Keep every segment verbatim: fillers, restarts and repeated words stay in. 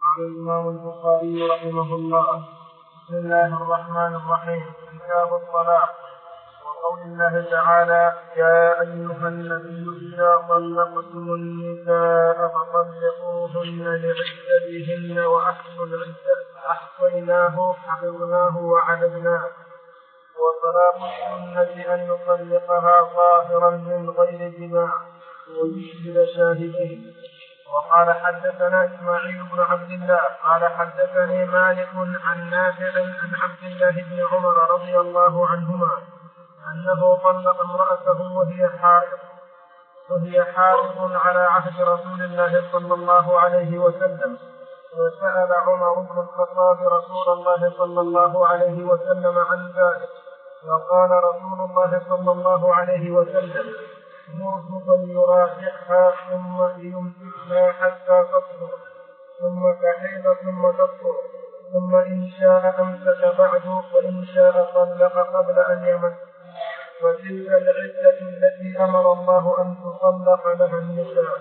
قال الإمام البخاري رحمه الله: بسم الله الرحمن الرحيم. كتاب الطلاق. وقول الله تعالى: يا أيها النبي إذا طلقتم النساء فطلقوهن لعدتهن وأحصوا العدة أحصيناه حفظناه وعددناه. وطلاق السنة أن يطلقها ظاهرا من غير جماع ويشهد شاهدين. وقال حدثنا إسماعيل بن عبد الله قال حدثني مالك عن نافع عن عبد الله بن عمر رضي الله عنهما أنه طلق امرأته وهي حائض وهي حائض على عهد رسول الله صلى الله عليه وسلم. وسأل عمر بن الخطاب رسول الله صلى الله عليه وسلم عن ذلك، وقال رسول الله صلى الله عليه وسلم: مرت فليراجعها ثم ليمسكها حتى تطهر ثم تحيض ثم تطهر ثم إن شاء أمسك بعد وإن شاء طلق قبل أن يمس. وتلك العدة التي أمر الله أن تطلق لها النساء.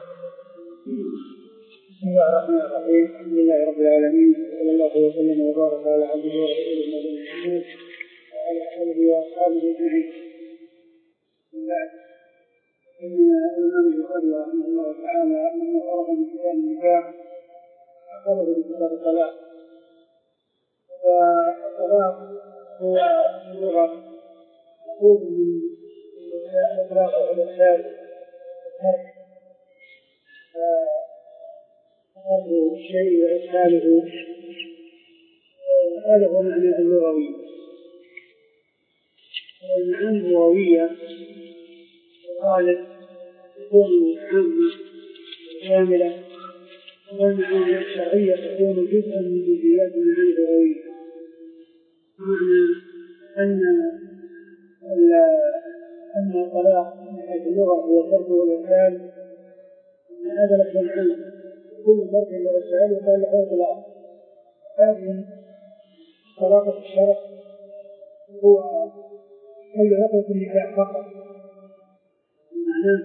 بسم الله الرحمن الرحيم. الحمد لله رب العالمين، صلى الله وسلم وبارك على عبده ورسوله نبينا محمد وعلى آله وأصحابه أجمعين. من بعد، إن الإمام البخاري رحمه الله تعالى أنه فرغ من كتاب النكاح أخرج بكتاب الطلاق. فالطلاق هو اللغة مأخوذ من الإطلاق والإرسال والترك، فرض الشيء وإرساله، هذا هو معنى اللغوي. والمعاني اللغوية غالب تكون عامة كاملة، والمعاني الشرعية تكون جزءا من جزئيات المعاني اللغوية. معنى أن أن الطلاق من حيث اللغة هو الترك والإرسال، هذا لفظ عام، كل ترك والإرسال يقال له طلاق. لكن طلاق الشرع هو أي رفض النكاح فقط، معناه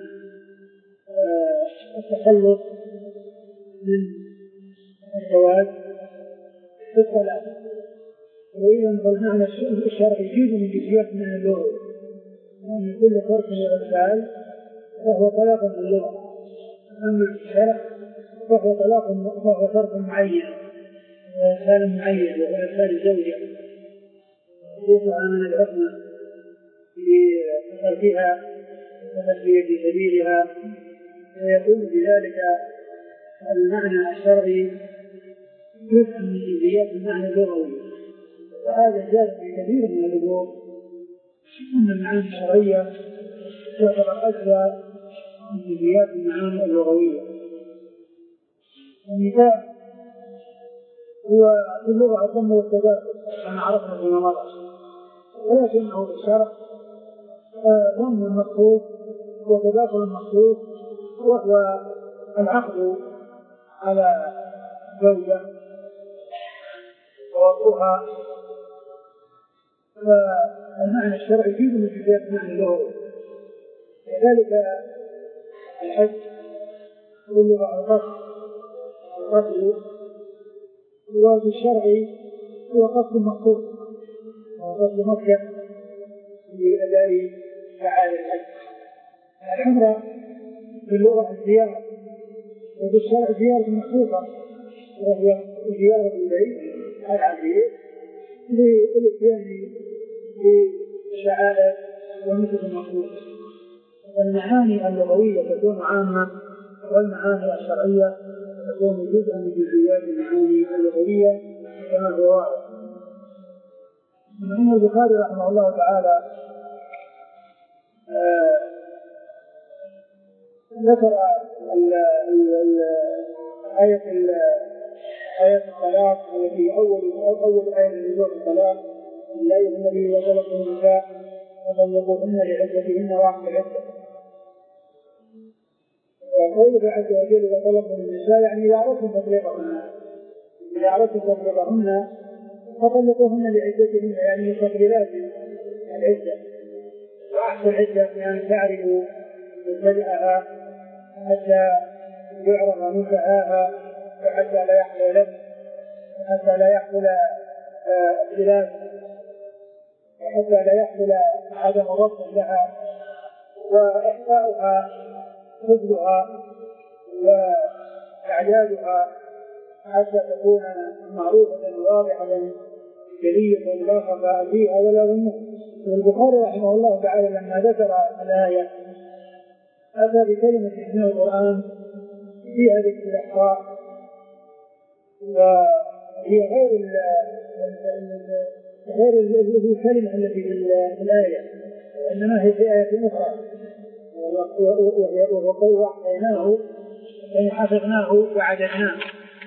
التخلص من الزواج بالطلاق. وإذا فالمعنى الشرعي يجوز من جزئيات من اللغة، أن كل ترك وإرسال فهو طلاق من اللغة، أما الشرع فهو طلاق وهو ترك معين وإرسال معين وهو إرسال الزوجة يطلع من الحكم بتركها وتسلية في سبيلها، فيكون بذلك المعنى الشرعي جزء من جزئيات المعنى اللغوي. وهذا جاء في كثير من الأمور أن المعاني الشرعية تعتبر أجزاء من جزئيات المعاني اللغوية. النكاح هو في اللغة الضم والتداخل كما عرفنا فيما مضى، ولكنه في الشرع ضم المقصود وتداخل المقصود، وهو العقد على زوجة ووضعها. فالمعنى الشرعي يجوز من جزئيات المعنى اللغوي. كذلك الحج واللغة القصد القصد وفي الشرع هو قصد المقصود وقصد مكة لأداء فعال الحج. العمرة في اللغة الزيارة، وفي الشرع زيارة مخصوصة وهي زيارة البيت العتيق للإتيان بشعائر ومثل المخصوص. المعاني اللغوية تكون عامة، والمعاني الشرعية تكون جزءا من جزئيات المعاني اللغوية كما هو واضح. الإمام البخاري رحمه الله تعالى آه ذكر آية آية الطلاق التي أول أول آية من سورة الطلاق: لا أيها النبي إذا طلقتم النساء فطلقوهن لعدتهن وأحصوا العدة. وقوله عز وجل إذا طلقتم النساء يعني إذا أردتم تطليقهن، إذا أردتم تطليقهن فطلقوهن لعدتهن، يعني لتقليلات العدة. وأحصوا العدة يعني تعرفوا مبتدأها حتى يعرف منتهاها وحتى لا يحصل له حتى لا يحصل اختلاف وحتى لا يحصل عدم ضبط لها وإحصاؤها حفظها وإعدادها حتى تكون معروفة واضحة جلية لا خفاء فيها ولا غموض. والبخاري رحمه الله تعالى لما ذكر الآية أتى بكلمة من القرآن فيها ذكر الإحصاء وهي غير غير الكلمة التي في الآية إنما هي في آية أخرى وهو وحيناه أي حفظناه وعددناه.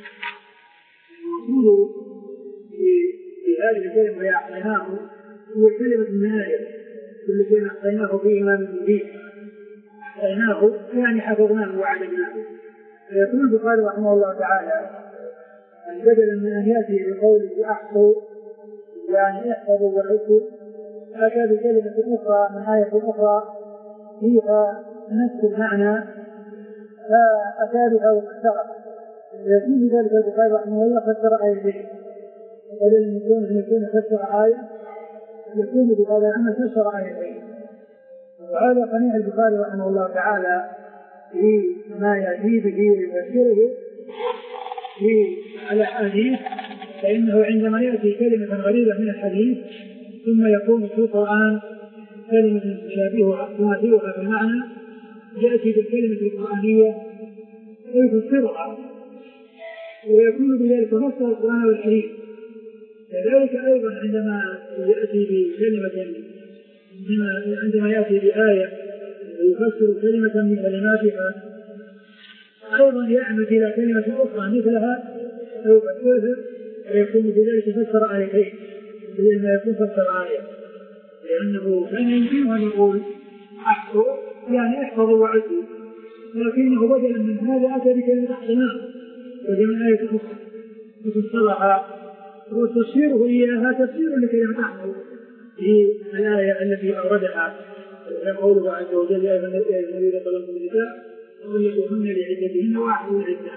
المقصود في هذه الكلمة هي أحصيناه هو كلمة من آية كل شيء أحصيناه فيه ما من فيه أحصيناه يعني حفظناه وعددناه. فيقول البخاري رحمه الله تعالى بدلا من أن يأتي بقوله أحصوا يعني احفظوا وعدوا أتى بكلمة أخرى من آية أخرى فيها نفس المعنى فأتى بها وفسرها. يكون ذلك البخاري رحمه الله فسر آيتين بدل من كونه أن يكون فسر آية يكون بهذا العمل فسر آيتين. وهذا صنيع البخاري رحمه الله تعالى فيما يأتي به ويفسره في الأحاديث فإنه عندما يأتي كلمة غريبة من الحديث ثم يكون في القرآن كلمة تشابهها تماثلها في المعنى يأتي بالكلمة القرآنية ويفسرها ويكون بذلك فسر القرآن والحديث. كذلك أيضا عندما يأتي بكلمة عندما يأتي بآية ويفسر كلمة من كلماتها أيضا يعمد إلى كلمة أخرى مثلها ويفسرها ويكون بذلك فسر آيتين لأنه يكون فسر آية لأنه كان يمكن أن يقول أحصوا يعني احفظوا وعدوا لكنه بدلا من هذا أتى بكلمة أحصناه وجمع آية أخرى وفسرها وتفسيره إياها تفسير لكلمة أحصوا في الآية التي أوردها قوله عز وجل يا أيها الذين طلبوا النساء طلقوهن لعدتهن وأحصوا العدة.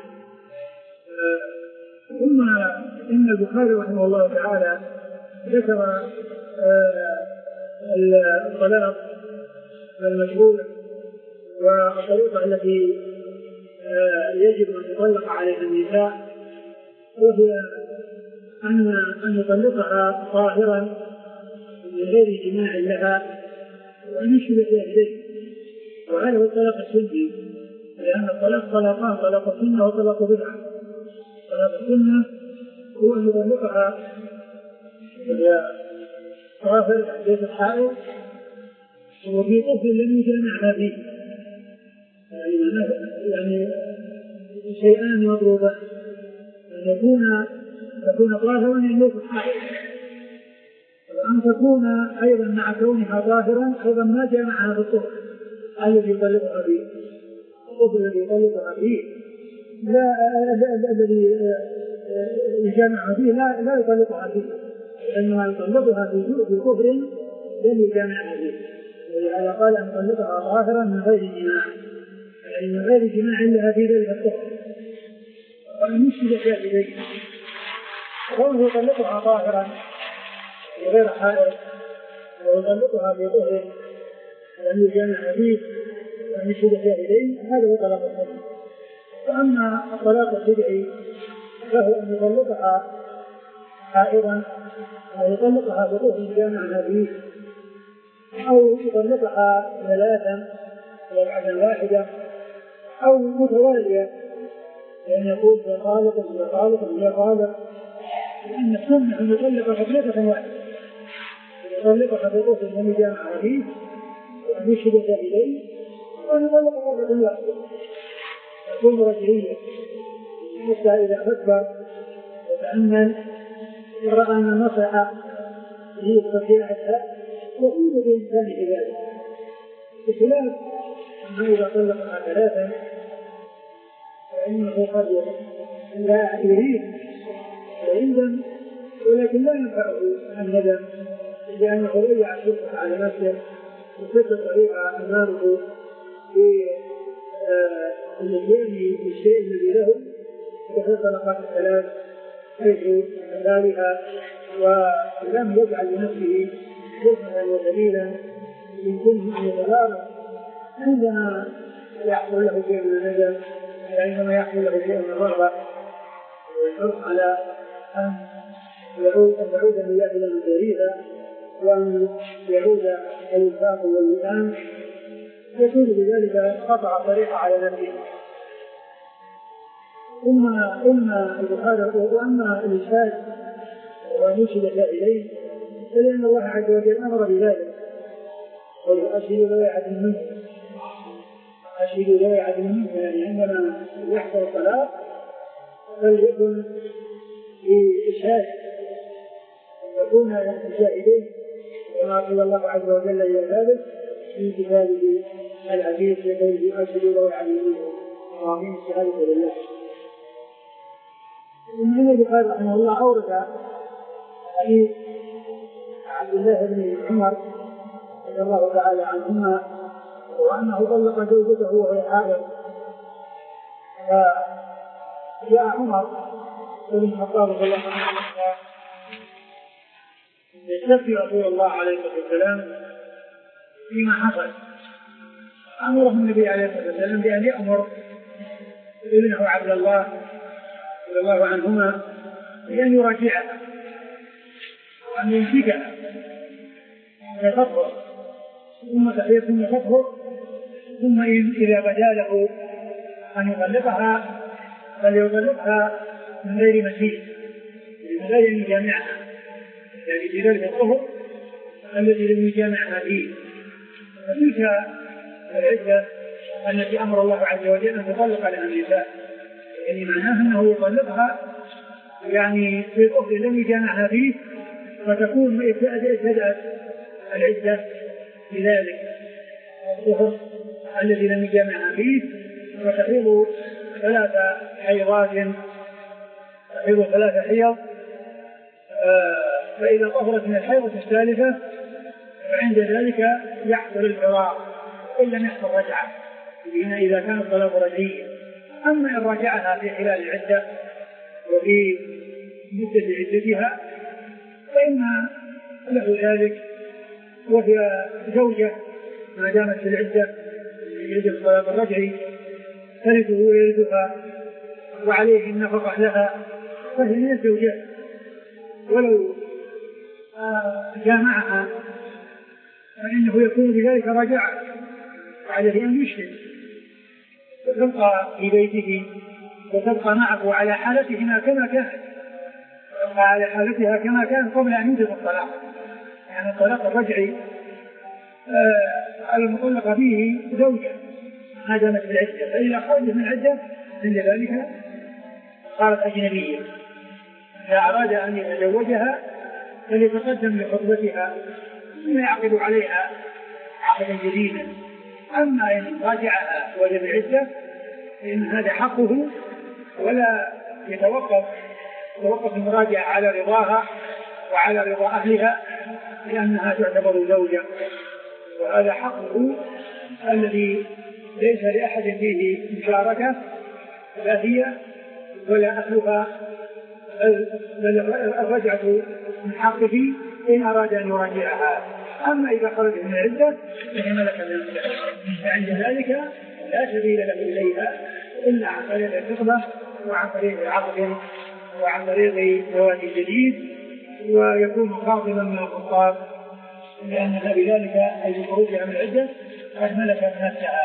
ثم إن البخاري رحمه الله تعالى ذكر الطلاق المشهور والطريقة التي يجب أن يطلق عليها النساء وهي أن أن يطلقها طاهرا من غير جماع لها وأن يشبه يديه. وهذا هو الطلاق السني لأن الطلاق طلاقان طلاق السنة وطلاق بدعة. طلاق السنة هو أن يطلقها وهي طاهر ليست حائض وفي طفل لم يجامعها فيه يعني شيئان مضروبان أن يكون تكون طاهرا أن ليست حائض وأن تكون أيضا مع كونها طاهرا أيضا ما جامعها في الطفل الذي يطلقها فيه. الطفل الذي يطلقها فيه لا الذي يجامعها فيه لا لا يطلقها فيه لأنها يطلقها في كفر لم يجامعها فيه. ولهذا قال أن يطلقها طاهرا من غير جماع يعني من غير جماع لها في ذلك الطفل وأن يشبه يديه. كونه يطلقها طاهرا غير حائض ويطلقها في طهر لم يجامعها فيه وأن يشبه يديه هذا هو طلاق السنة. وأما الطلاق البدعي فهو أن يطلقها حائضا أو يطلقها بطهر جامعها فيه أو يطلقها ثلاثا وبعد واحدة أو متوالية لأن يقول في خالق في خالق في خالق لأن السنة أن يطلقها ثلاثة واحدة يطلقها بطهر لم يجامعها فيه وأن يشبه إليه وأن يطلقها مرة واحدة تكون رجعية حتى إذا فكر وتأمل ورأى أن النصح في طبيعتها يقول بإنسان ذلك بخلاف أنه إذا طلقها ثلاثا فإنه قد لا يريد ويندم ولكن لا ينفعه الندم لأنه ضيع الشرطة على نفسه وسد طريقة أمامه في الاتيان بالشيء الذي له كثير طلقات الثلاث حيث ذلك ولم يجعل لنفسه فرصة وسبيلا يمكنه أن يتغير عندما يحصل له شيء من الندم، عندما يحصل له شيء من الرغبة والحرص على أن يعود أن يعود النيات إلى مجاريها وأن يعود الإنفاق والإيمان، يكون بذلك قطع طريقة على نفسه. ثم إما البخاري وأما الإشهاد ونشد إليه فلأن الله عز وجل أمر بذلك، وأشهدوا ذوي عدل منكم أشهدوا ذوي عدل منكم، يعني عندما يحصل الطلاق فليكن بإشهاد يكون الشاهدين كما قال الله عز وجل إلى ذلك في كتابه العزيز يقول أشهدوا ذوي عدل منكم وأقيموا الشهادة لله. ابن البخاري رحمه الله أورد حديث عبد الله بن عمر رضي الله تعالى عنهما وأنه طلق زوجته وهي حائض، فجاء عمر بن الخطاب رضي الله عنه يستفتي رسول الله عليه الصلاة والسلام فيما حصل، أمره النبي عليه الصلاة والسلام بأن يأمر ابنه عبد الله رضي الله عنهما بأن يراجعها وأن يمسكها فتطهر ثم تحيط ثم تطهر، ثم إذا بدا له أن يطلقها فليطلقها من غير مسيح من غير أن يجامعها، يعني في ذلك الطهر الذي لم يجامعها فيه. فتلك العدة التي أمر الله عز وجل أن تطلق لها النساء، يعني معناه أنه يطلقها يعني في الطهر لم يجامعها فيه، فتكون ابتدأت العدة بذلك الطهر الذي لم يجامعها فيه، فتحيض ثلاثة حيضات تحيض ثلاثة حيض، فإذا طهرت من الحيضة الثالثة فعند ذلك يحصل الفراق إن لم يحصل رجعة، هنا إذا كان الطلاق رجعيا. أما إن رجعها في خلال العدة وفي مدة عدتها فإن له ذلك، وهي زوجة ما دامت في العدة يجب الطلاق الرجعي ثلثه ويرثها وعليه النفقة لها، فهي من الزوجات، ولو جامعها فإنه يكون بذلك رجع وعليه أن يشهد وتبقى في بيته وتبقى معه على حالتهما كما كانت، تبقى على حالتها كما كان قبل أن يوجد الطلاق. يعني الطلاق الرجعي آه المطلق فيه زوجة ما دامت في العدة، فإذا خرجت من العدة عند ذلك صارت أجنبية، إذا أراد أن يتزوجها فليتقدم لخطبتها ثم يعقد عليها عقدا جديدا. أما إن راجعها وهي في العدة فإن هذا حقه ولا يتوقف توقف المراجعة على رضاها وعلى رضا أهلها، لأنها تعتبر زوجة، وهذا حقه الذي ليس لأحد فيه مشاركة، لا هي ولا أهلها، بل الرجعة من حقه إن أراد أن يراجعها. أما إذا خرج من العدة فهي ملكة من العدة، فعند ذلك لا سبيل له إليها إلا عن طريق الخطبة وعن طريق العقد وعن طريق زواج جديد، ويكون خاطبا من الخطاب، لأنها بذلك أي خروجها من العدة قد ملكت نفسها.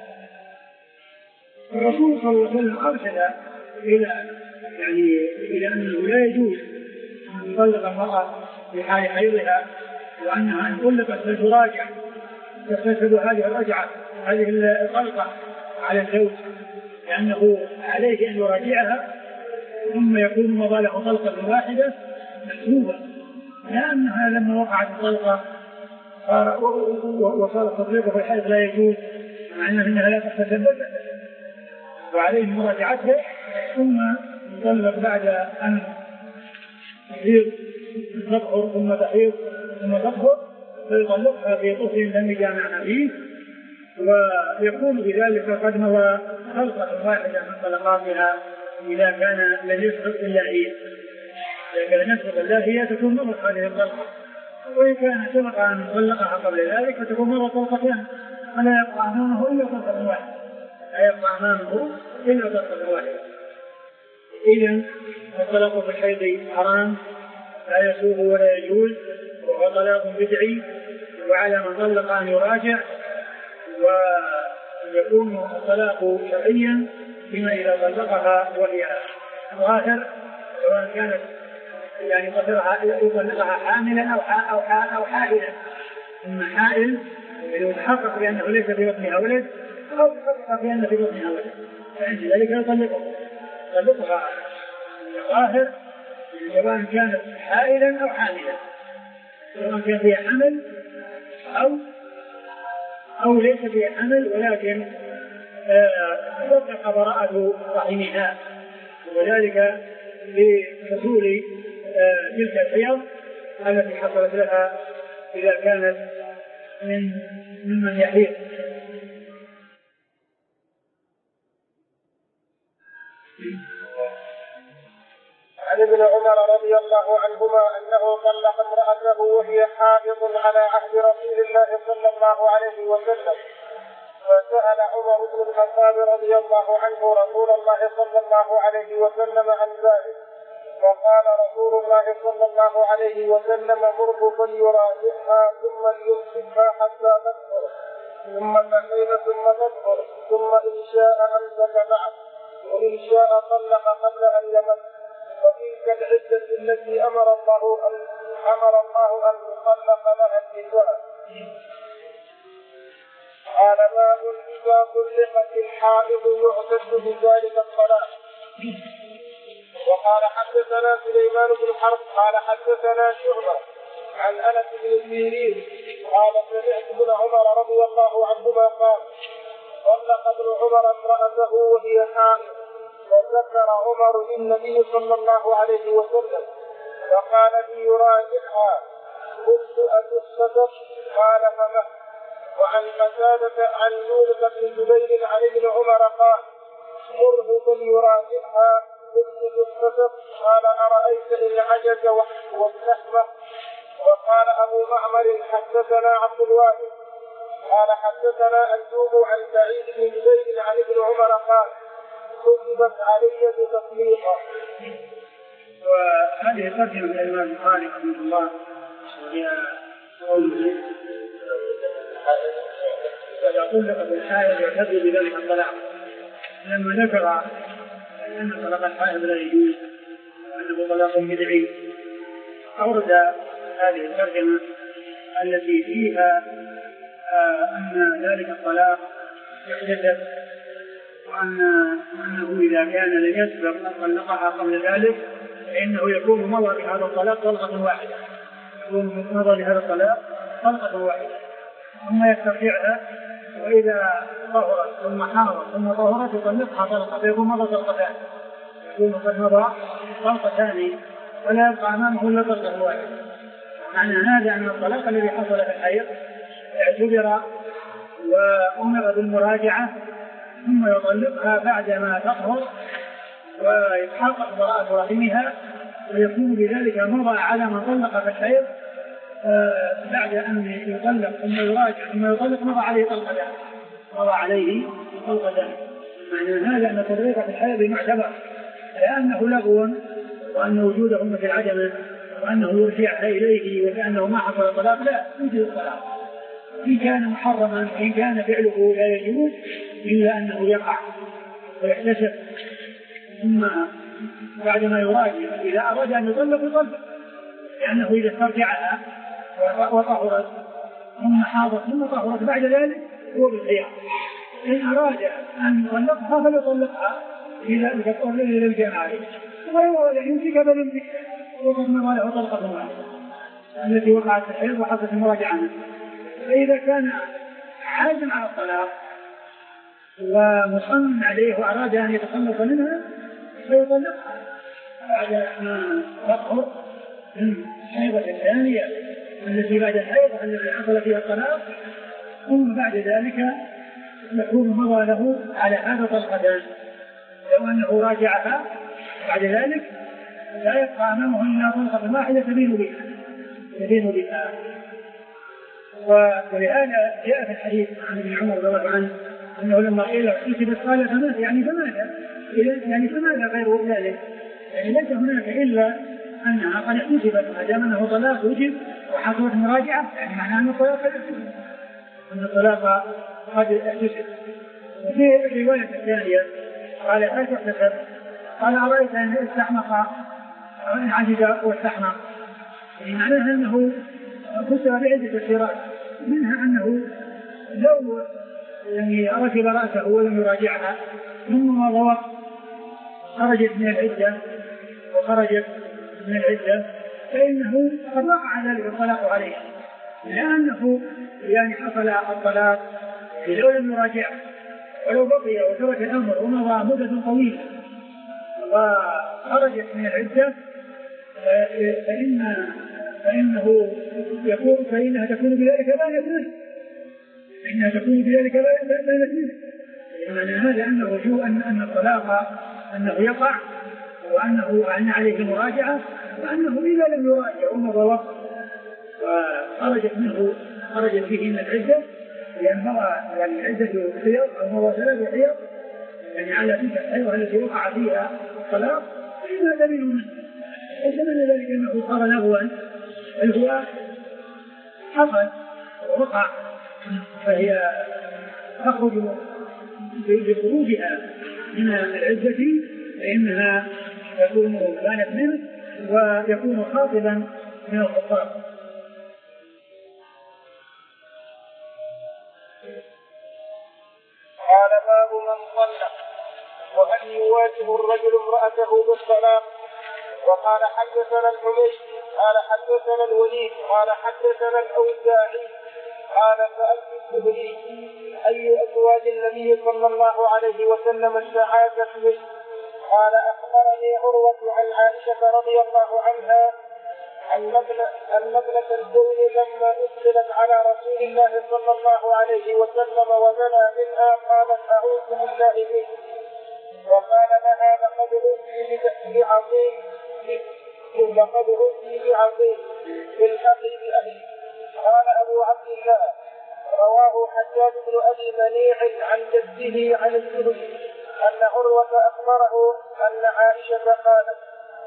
الرسول صلى الله عليه وسلم أرشد إلى يعني إلى أنه لا يجوز أن يطلق المرأة في حال حيضها، وأنها إن طلقت فتراجع تفسد هذه الرجعة هذه الطلقة على الزوج، لأنه عليه أن يراجعها ثم يكون مضى له طلقة واحدة مسلوبة، لأنها لما وقعت الطلقة وصار التطليق في الحيض لا يجوز، مع أنها لا تحتسب، وعليه مراجعتها ثم يطلق بعد أن تحيض تطهر ثم تحيض ثم تطهر، فيطلقها في طهر لم يجامعها فيه، ويكون بذلك قد مضى طلقة واحدة من طلقاتها إذا كان لم يسبق إلا عيد. إذا كان يسبق الله هي تكون مرة هذه الطلقة، وإن كان سبق أن طلقها قبل ذلك فتكون مرة طلقتان، ولا يبقى أمامه إلا طلقة واحدة، لا يبقى أمامه إلا طلقة واحدة. إذن الطلاق في الحيض حرام لا يسوغ ولا يجوز، وهو طلاق بدعي، وعلى من طلق أن يراجع، ويكون الطلاق شرعيا فيما إذا طلقها وهي ظاهر، سواء كانت يعني يطلقها حاملا أو أو أو حائلا. إما حائل إذا يتحقق بأنه ليس في بطنها ولد، أو يتحقق بأنه في بطنها ولد، فعند ذلك يطلقها يطلقها ظاهر، سواء كانت حائلا أو حاملا، سواء كان فيها حمل أو أو ليس فيها حمل ولكن تحقق براءة رحمها، وذلك لحصول تلك الحيض التي حصلت لها إذا كانت من ممن يحيض. عن ابن عمر رضي الله عنهما أنه طلق امرأته وهي حائض على عهد رسول الله صلى الله عليه وسلم، فسأل عمر بن الخطاب رضي الله عنه رسول الله صلى الله عليه وسلم عن ذلك، فقال رسول الله صلى الله عليه وسلم: مره فليراجعها ثم ليمسكها حتى تطهر، ثم تحيض ثم تطهر، ثم إن شاء أمسك بعد، وإن شاء طلق قبل أن يمس، وتلك العدة التي أمر الله أن أمر الله أن يطلق لها النساء. قال: باب إذا طلقت الحائض يعتد بذلك الطلاق. وقال: حدثنا سليمان بن حرب قال حدثنا شعبة عن أنس بن سيرين قال: سمعت ابن عمر رضي الله عنهما قال: طلق ابن عمر امرأته وهي حائض، فذكر عمر للنبي صلى الله عليه وسلم فقال لي: يراجعها، قلت: أتصدق؟ قال: فمه. وعن قتادة عن يونس بن جبير عن ابن عمر قال: مره فليراجعها، قلت: تصدق؟ قال: أرأيت إن عجز واستحمى. وقال أبو معمر: حدثنا عبد الواحد قال حدثنا أيوب عن سعيد بن جبير عن ابن عمر قال: كتبت علي بتطليقها. وهذه ترجمة الإمام البخاري رحمه الله وهي قوله: إذا طلقت الحائض يعتد بذلك الطلاق، لما ذكر أن طلاق الحائض لا يجوز وأنه طلاق بدعي، أورد هذه الترجمة التي فيها أن ذلك الطلاق يحدث، وأن أنه إذا كان لم يسبق أن طلقها قبل ذلك فإنه يكون مضى بهذا الطلاق طلقة واحدة، يكون مضى بهذا الطلاق طلقة واحدة، ثم يسترجعها، وإذا طهرت ثم حاضت ثم طهرت يطلقها طلقة، فيكون مضى طلقتان، يكون قد مضى طلقتان ولا يبقى أمامه إلا طلقة واحدة. معنى هذا أن الطلاق الذي حصل في الحيض اعتبر وأمر بالمراجعة ثم يطلقها بعدما تطهر ويتحقق براءة رحمها، ويكون بذلك مضى على من طلق في الحيض بعد أن يطلق ثم يراجع ثم يطلق مضى عليه طلقتان مضى عليه طلقتان. معنى هذا أن تطليق في الحيض معتبر، لأنه لغو، وأن وجوده مثل عدمه، وأنه يرجعها إليه وكأنه ما حصل طلاق، لا يوجد الطلاق إن كان محرما، إن كان فعله لا يجوز إلا أنه يقع ويحتسب، ثم بعدما يراجع إذا أراد أن يطلق يطلق، لأنه إذا استرجعها وطهرت ثم حاضت ثم طهرت بعد ذلك هو بالخيار، إن أراد أن يطلقها فليطلقها إلى الكفر إلى الجماعة، وهو يمسك فليمسك، وقد مضى له طلقة واحدة التي وقعت في الحيض وحصلت المراجعة عنها. فإذا كان عازم على الطلاق ومصمم عليه وأراد أن يتخلص منها فيطلقها بعد ما تطهر من الحيضة الثانية التي بعد الحيضة التي حصل فيها الطلاق، ثم بعد ذلك يكون مضى له على هذا طلقتان. لو أنه راجعها بعد ذلك لا يبقى أمامه إلا طريقة واحدة تبين بها تبين بها. ولهذا جاء في الحديث عن ابن عمر رضي الله عنه أنه لما قيل كتبت قال فماذا يعني فماذا يعني فماذا غير ذلك، يعني ليس هناك إلا أنها قد كتبت ما دام أنه طلاق وجب وحصلت مراجعة، يعني معناه أن الطلاق قد احتسب أن الطلاق قد احتسب. وفي الرواية الثانية قال هل تحتسب؟ قال أرأيت أن استحمق أو إن عجز واستحمق، يعني معناه أنه فسر بعدة تفسيرات، منها أنه لو يعني ركب رأسه ولم يراجعها ثم مضى وقت خرجت من العدة وخرجت من العدة فإنه قد وقع ذلك الطلاق عليه، لأنه يعني حصل الطلاق لو لم يراجعه، ولو بقي وترك الأمر ومضى مدة طويلة وخرجت من العدة فإن فإنه يكون فإنها تكون بذلك بانت منه فإنها تكون بذلك بانت منه يعني هذا أن الرجوع أن أن الطلاق أنه يقع وأنه أن عليه مراجعة، وأنه إذا لم يراجع ومضى وقت وخرجت منه خرجت فيه من العدة لأن مضى يعني عدة حيض أو مضى ثلاث حيض يعني على تلك الحيض التي وقع فيها الطلاق فإنها دليل منه. وثمن ذلك أنه صار لغوا بل هو حصل ووقع، فهي تخرج بخروجها من العدة فإنها تكون بانت منه ويكون خاطبا من الخطاب. قال باب من طلق وهل يواجه الرجل امرأته بالطلاق. وقال حدثنا الحميد قال حدثنا الوليد قال حدثنا الأوزاعي قال سألت الزهري أي أزواج النبي صلى الله عليه وسلم الشهادة منه؟ قال أخبرني عروة عن عائشة رضي الله عنها أن ابنة الزوج لما أدخلت على رسول الله صلى الله عليه وسلم ودنا منها قالت أعوذ بالله منه، وقال لها لقد أوتي بعظيم لقد أوتي بعظيم بالحقي بأهلي. قال أبو عبد الله رواه حجاج بن أبي منيع عن جده عن الزهري أن عروة أخبره أن عائشة قالت.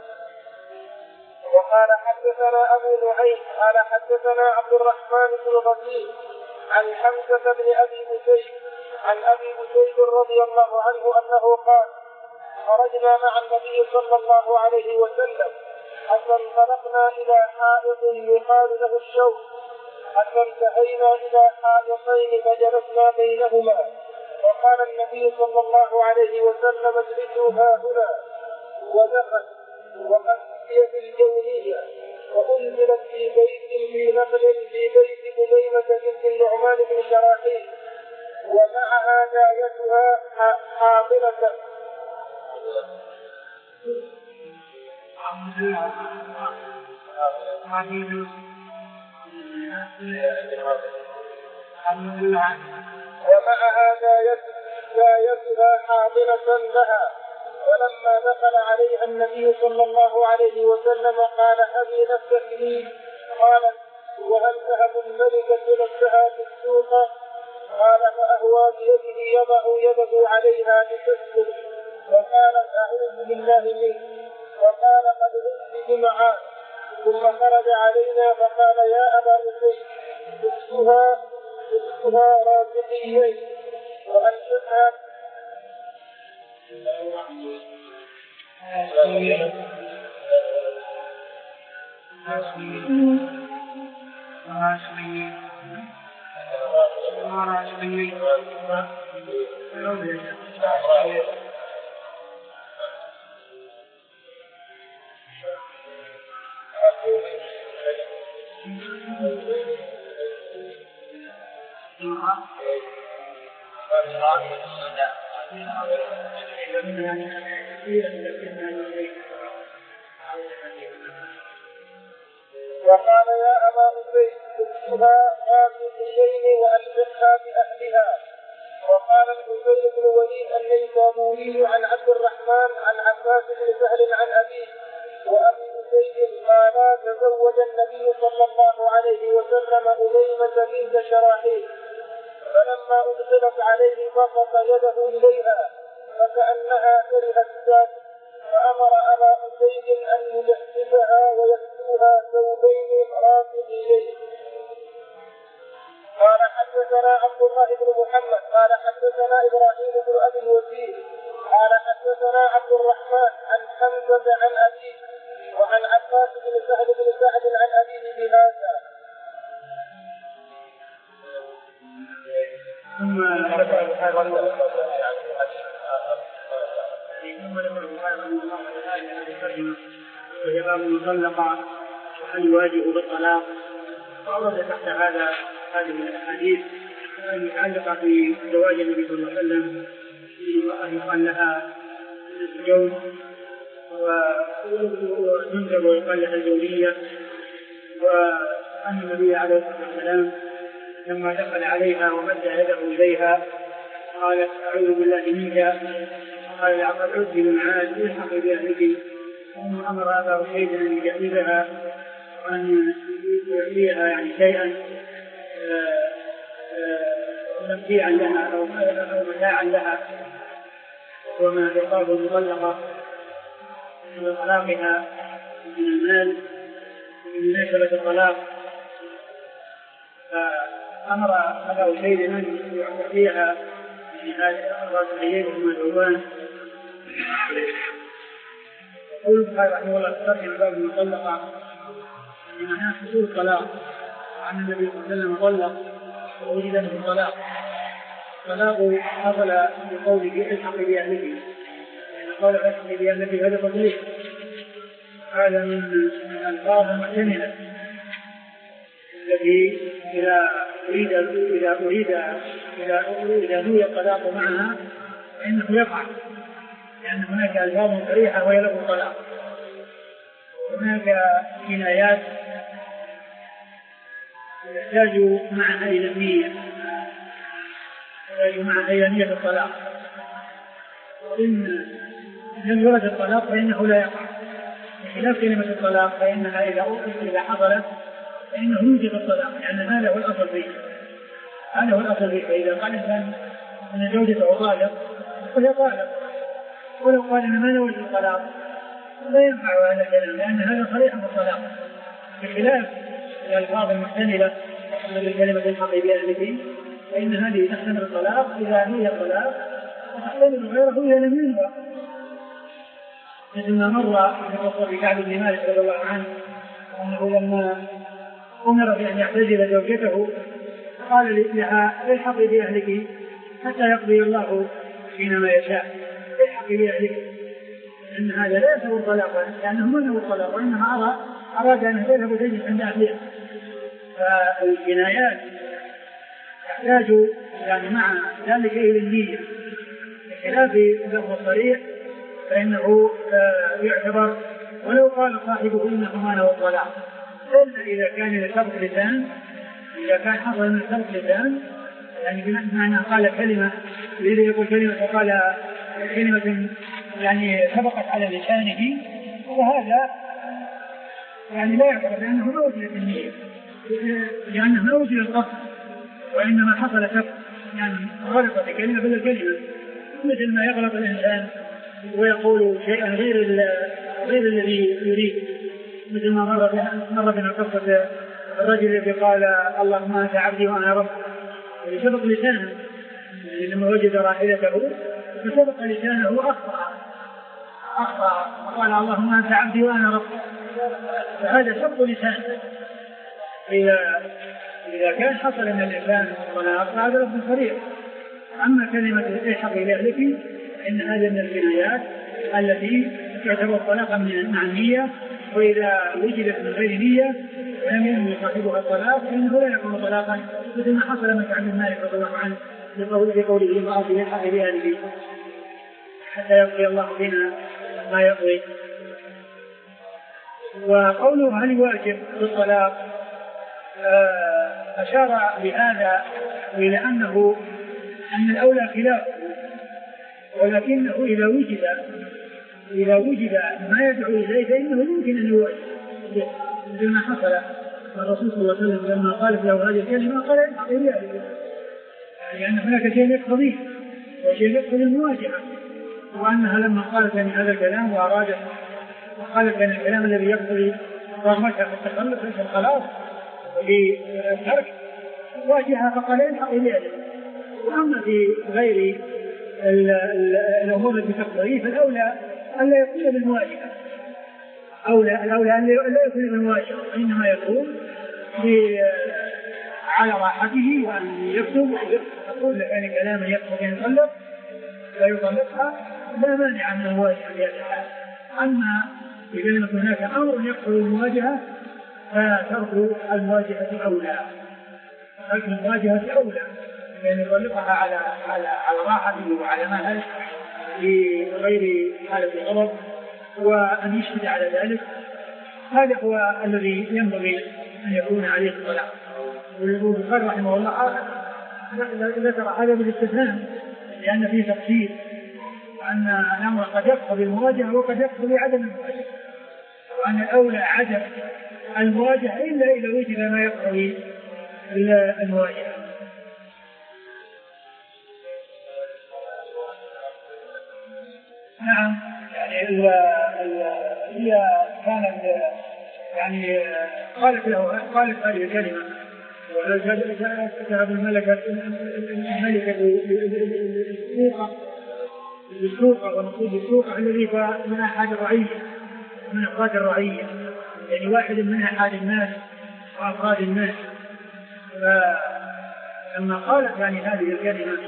وقال حدثنا أبو نعيم قال حدثنا عبد الرحمن بن غزير عن حمزة بن أبي بسيط عن أبي بسيط رضي الله عنه أنه قال خرجنا مع النبي صلى الله عليه وسلم حتى انطلقنا إلى حائط يقال له الشوك حتى انتهينا إلى حائطين فجلسنا بينهما وقال النبي صلى الله عليه وسلم اجلسوا هاهنا، ودخل وقد هي في الجولية وأنزلت في بيت في نخل في بيت أميمة بنت النعمان بن شراحيل ومعها جاريتها حاضرة. ومعها جاريتها حاضرة لها. ولما دخل عليها النبي صلى الله عليه وسلم قال هبي نفسك لي؟ قالت وهل تهب الملكة نفسها في السوق؟ قال فأهوى بيده يضع يده عليها لتسكت وقالت أعوذ بالله منك، وقال قد غزت بمعاد. ثم خرج علينا فقال يا أبا أسيد تسكها تسكها رازقيين وأنشدها وقال يا أبا أسيد تسكها رازقيين وألحقها بأهلها. وقال الحسين بن وليد النيسابوري عن عبد الرحمن عن عباس بن سهل عن أبيه وأبي زيد قال تزوج النبي صلى الله عليه وسلم أميمة بنت شراحيل، فلما أدخلت عليه بسط يده إليها فكأنها كرهت ذلك، فأمر أبا زيد أن يجحفها ويكسوها ثوبين راسخين. قال حدثنا عبد الله بن محمد قال حدثنا إبراهيم بن أبي الوزير قال حدثنا عبد الرحمن عن حمزة عن أبيه وعن عباس بن سهل بن سعد عن أبيه بهذا. ثم ذكر البخاري وجواب المطلقة وهل يواجه بالطلاق، وأورد تحت هذا هذه الأحاديث المتعلقة بزواج النبي صلى الله عليه وسلم وأن يقال لها الزوج وتنجب ويقال لها الزوجية، وأن النبي عليه الصلاة والسلام لما دخل عليها ومد يده إليها قالت أعوذ بالله منك، قال لقد عدت بالمعاد الحق بأهلك، ثم أمر أبا سعيد أن يجهزها وأن يعطيها يعني شيئا تمتيعا لها أو متاعا لها، وما يقال المطلقة من طلاقها من المال من مناسبة الطلاق، فأمر أبا سعيد أن يعطيها من هذه الأربعة غيرهما العوان. يقول البخاري رحمه الله ترجم باب المطلقة لمعناه حصول الطلاق، عن النبي صلى الله عليه وسلم طلق ووجد له الطلاق. الطلاق حصل بقوله الحق بأهلك، يعني قول الحق بأهلك هذا تطليق، هذا من الألفاظ المحتملة التي إذا أريد إذا أريد إذا إذا نوي الطلاق معها فإنه يقع، لأن هناك ألفاظ صريحة وهي له الطلاق. هناك كنايات يحتاج معها إلى النية، يحتاج معها إلى نية الطلاق، وإن لم يرد الطلاق فإنه لا يقع، بخلاف كلمة الطلاق فإنها إذا حصلت فإنه يوجد الطلاق، لأن هذا هو الأصل فيه، هذا هو الأصل فيه. فإذا قال الإنسان أن زوجته طالق فهي طالق، ولو قال أن ما نوجد الطلاق لا ينفع هذا الكلام، لأن هذا صريح بالطلاق، بخلاف الألفاظ المحتملة مثل كلمة الحق بأهلك فإن هذه تحتمل الطلاق إذا هي الطلاق، وتحتمل غيره إذا لم ينوى، مثل ما مر في قصة كعب بن مالك رضي الله عنه أنه لما أمر بأن يعتزل زوجته قال لها الحقي بأهلك حتى يقضي الله حينما يشاء، الحقي بأهلك، لأن هذا لا يسوي طلاقا، لأنه من هو الطلاق، وإنما أراد أن يذهب وتجلس عند أهلها. فالكنايات تحتاج يعني مع ذلك إلى النية، بخلاف اللفظ الصريح فإنه يعتبر ولو قال صاحبه إنه ما له الطلاق، إلا إذا كان لسبق لسان، إذا كان حصل من سبق لسان، يعني بمعنى قال كلمة يريد يقول كلمة وقال كلمة يعني سبقت على لسانه، وهذا يعني لا يعتبر، لأنه ما وجدت النية، لأنه ما وجد القصد، وإنما حصل سبق، يعني غلط في كلمة بدل كلمة، مثل ما يغلط الإنسان ويقول شيئا غير غير الذي يريد، مثل ما مر بنا قصة الرجل الذي قال اللهم أنت عبدي وأنا رب، لسبق لسانه، يعني لما وجد راحلته فسبق لسانه أخطأ أخطأ وقال اللهم أنت عبدي وأنا رب، فهذا سبق لسان. إذا إذا كان حصل من الإنسان الطلاق فهذا لفظ صريح. أما كلمة الحق بأهلك إن هذا من الكنايات التي تعتبر طلاقا مع النية، وإذا وجدت من غير نية لم ينوي صاحبها الطلاق فإنه لا يكون طلاقا، مثل ما حصل من كعب بن مالك رضي الله عنه بقوله ما أعطي الحق بأهلك حتى يقضي الله بنا ما يقضي. وقوله هل واجب بالطلاق أشار بهذا إلى أنه أن الأولى خلاف، ولكنه إذا وجد إذا وجد ما يدعو إليه فإنه يمكن أن يواجه، مثل ما حصل الرسول صلى الله عليه وسلم لما قالت له هذه الكلمة قال الحق بذلك، لأن هناك شيء يقتضيه وشيء يقتضي المواجهة، وأنها لما قالت يعني هذا الكلام وأرادت وقالت يعني الكلام الذي يقتضي رغبتها في التخلف ليس الخلاص للترك واجهها فقال الحق بذلك. وأما في غير الأمور التي تقتضيه فالأولى ألا يكون بالمواجهة، أولى الأولى ألا يكون بالمواجهة، وإنما يكون على راحته وأن يكتب يقول لكان كلاما يقتضي أن يطلق فيطلقها لا مانع من المواجهة في هذا الحال. أما إذا لم يكن هناك أمر يقتضي المواجهة فترك المواجهة أولى، ترك المواجهة أولى، لأن يطلقها على على على راحته وعلى مهل في غير حالة غضب وأن يشهد على ذلك. هذا هو الذي ينبغي أن يكون عليه الطلاق. ويقول البخاري رحمه الله ذكر هذا بالاستثناء لأن فيه تفصيل، وأن الأمر قد يقتضي المواجهة وقد يقتضي عدم المواجهة، وأن الأولى عدم المواجهة إلا إذا وجد ما يقتضي المواجهة. نعم، يعني هي كانت يعني قالت له قالت هذه الكلمة وذهب الملكة الملكة بالسوقة ونقود السوقة الذي من أحد الرعية من أفراد الرعية، يعني واحد من أحد الناس وأفراد الناس. فلما قالت يعني هذه الكلمة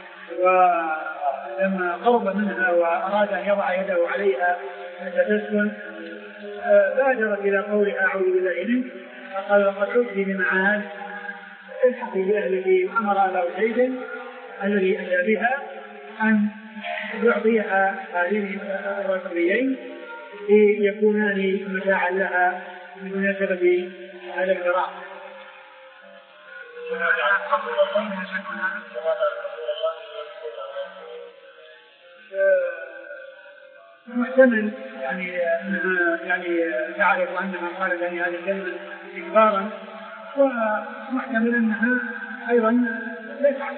ولما قرب منها وأراد أن يضع يده عليها فتسكن بادرت إلى قولها أعوذ بالله منك، فقال لقد عدت بمعاد الحقي بأهله وأمر له زيد الذي أتى بها أن يعطيها هذين الرجلين ليكونان متاعا لها بمناسبة هذا الفراق. محتمل يعني أنها يعني تعرف أنها قالت يعني هذه الكلمة إكبارا، ومحتمل أنها أيضا لا تعرف.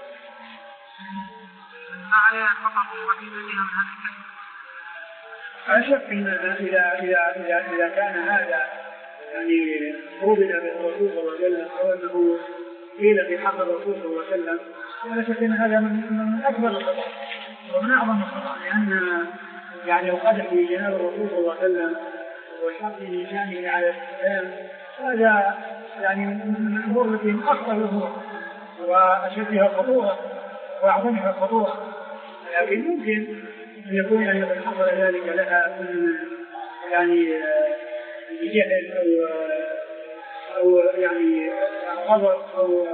أشك أن إذا إذا إذا إذا كان هذا يعني قوبل بالرسول صلى الله عليه وسلم أو أنه قيل في حق الرسول صلى الله عليه وسلم، ولا شك أن هذا من أكبر الخطأ ومن أعظم الخطأ، لأن يعني القدح في جناب الرسول صلى الله عليه وسلم والحق لسانه على الإسلام هذا يعني من الأمور التي أخطر الأمور وأشدها خطورة وأعظمها خطورة، لكن يمكن أن يكون يعني قد حصل ذلك لها من يعني جهل أو أو يعني غضب أو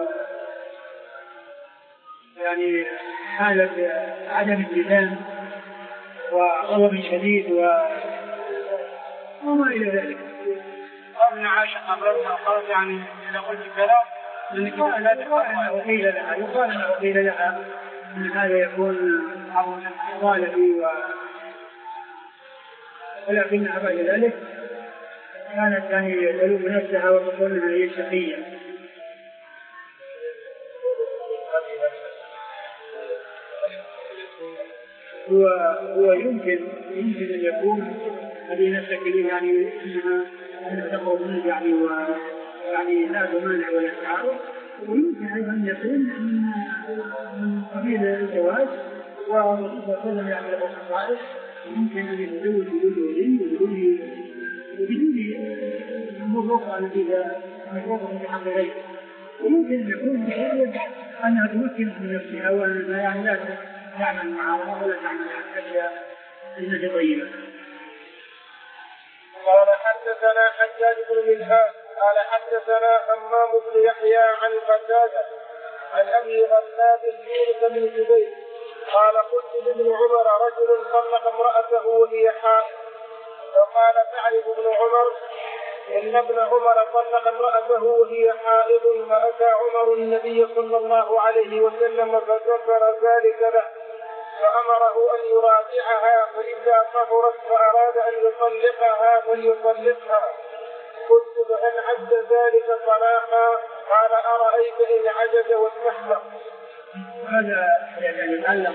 يعني حالة عدم التزام وغضب شديد وما إلى ذلك. قال عائشة قبلنا قالت يعني إذا قلت كلام لأن لا تقال وقيل لها يقال أنه وقيل لها أن هذا يكون غالبي و... ولكنها بعد ذلك كانت يعني تلوم نفسها وتقول أنها هي شقية. هو هو يمكن يمكن أن يكون هذه نفسك يعني أنها أنها تقوم منه يعني ويعني لا تمانع ولا تعارض، ويمكن أيضا أن يكون من قبيل الجواز والرسول صلى الله عليه وسلم يعني له خصائص يمكن أن يتزوج بدون ولي وبدون وبدون مرافقة التي مرافقة في حق غيره، ويمكن أن يكون بحيث أنها تمكن من نفسها وأنها يعني لا تعمل معه ولا تعمل أشياء إنها طيبة. قال حدثنا حجاج بن منهال قال حدثنا حمام بن يحيى عن قتادة عن أبي غلاب يونس بن جبير قال قلت لابن عمر رجل طلق امرأته وهي حائض، فقال تعرف ابن عمر إن ابن عمر طلق امرأته وهي حائض، فأتى عمر النبي صلى الله عليه وسلم فذكر ذلك له فأمره أن يراجعها، فإذا طهرت فأراد أن يطلقها فليطلقها. قلت فهل عد ذلك طلاقا؟ قال أرأيت إن عجز واستحضر. هذا يعني يتعلق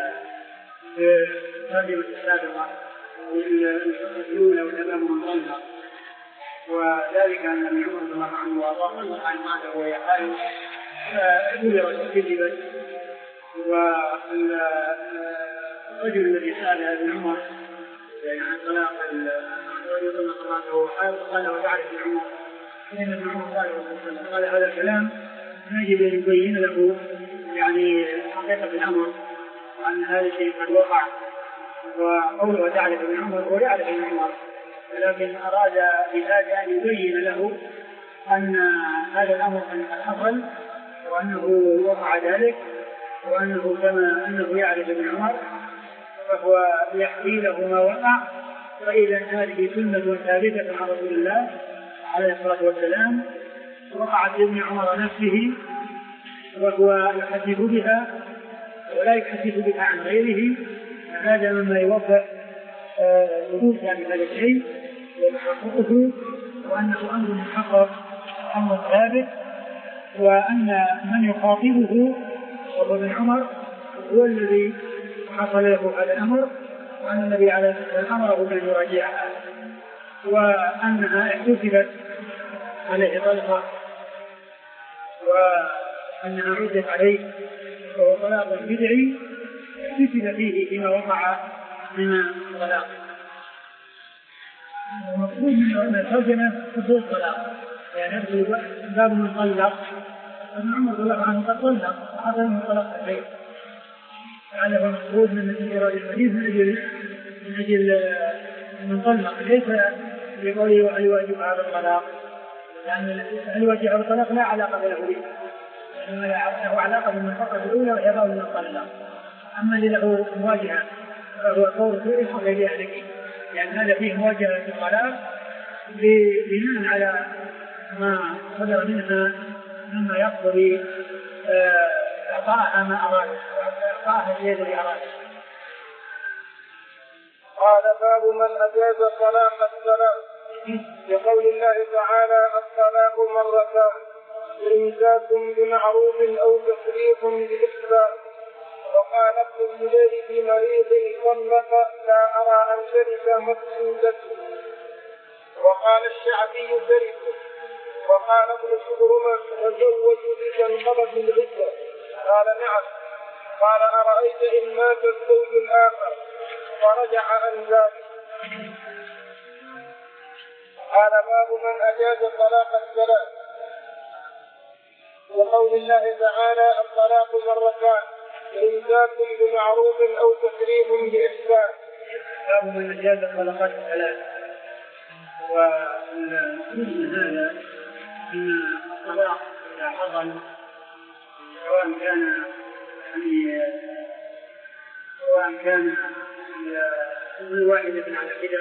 بهذه السابقة والأولى والأمام والظلمة، وذلك أن ابن عمر رضي الله عنه وأرضاه عن ماذا هو يحال فأولى كذبت، والرجل الذي سأل ابن عمر يعني عن طلاق الرجل طلاقه حال قال له تعرف ابن عمر إن ابن عمر قال قال هذا الكلام يجب أن يبين له يعني حقيقة الأمر وأن هذا الشيء قد وقع، وقوله تعرف ابن عمر هو يعرف ابن عمر، ولكن أراد بهذا أن يبين له أن هذا الأمر قد حصل وأنه وقع ذلك، وأنه كما أنه يعرف ابن عمر فهو يحكي له ما وقع. فإذا هذه سنة ثابتة عن رسول الله عليه الصلاة والسلام وقعت ابن عمر نفسه، وهو يحدث بها ولا يحدث بها عن غيره. هذا مما يوضح وجود هذا الشيء وتحققه، وأنه أمر محقق أمر ثابت، وأن من يخاطبه وهو ابن عمر هو الذي حصل له هذا الأمر، وأن النبي عليه الصلاة والسلام أمره بأن يراجعها، وأنها احتسبت عليه طلقة وأنها عدت عليه، وهو طلاق بدعي احتسب فيه فيما وقع من الطلاق. المقصود من الترجمة حصول الطلاق، يعني باب من طلق ابن عمر رضي الله عنه قد طلق وحصل من طلاق البيت. هذا هو المقصود من إيراد الحديث من أجل من أجل من طلق، ليس بقوله وهل يواجب هذا الطلاق، لأن هل يواجب هذا الطلاق لا علاقة له به، إنما له علاقة بالمنطقة الأولى وهي باب من الطلاق. أما الذي له مواجهة فهو قول سوء غير ذلك، يعني هذا فيه مواجهة في الطلاق بناء على ما صدر منها مما يقضي إعطاءها ما أراد، إعطاءها اليد اللي أراد. قال باب من أجاز طلاق الثلاث، بقول الله تعالى الطلاق مرتان، إمساك بمعروف أو تسريح بإحسان. وقال ابن الزبير في مريض طلق لا أرى أن ترث مقصودته. وقال الشعبي ترث. وقال ابن شبرمة تزوج بك انقضت العدة. قال نعم. قال أرأيت إن مات الزوج الآخر فرجع عن ذلك. قال باب من أجاز طلاق الثلاث، وقول الله تعالى الطلاق مرتان إمساك بمعروف أو تسريح بإحسان. باب من أجاز طلاق الثلاث، والمقصود هذا أن الطلاق إذا حصل سواء كان يعني سواء كان كل واحدة على حدة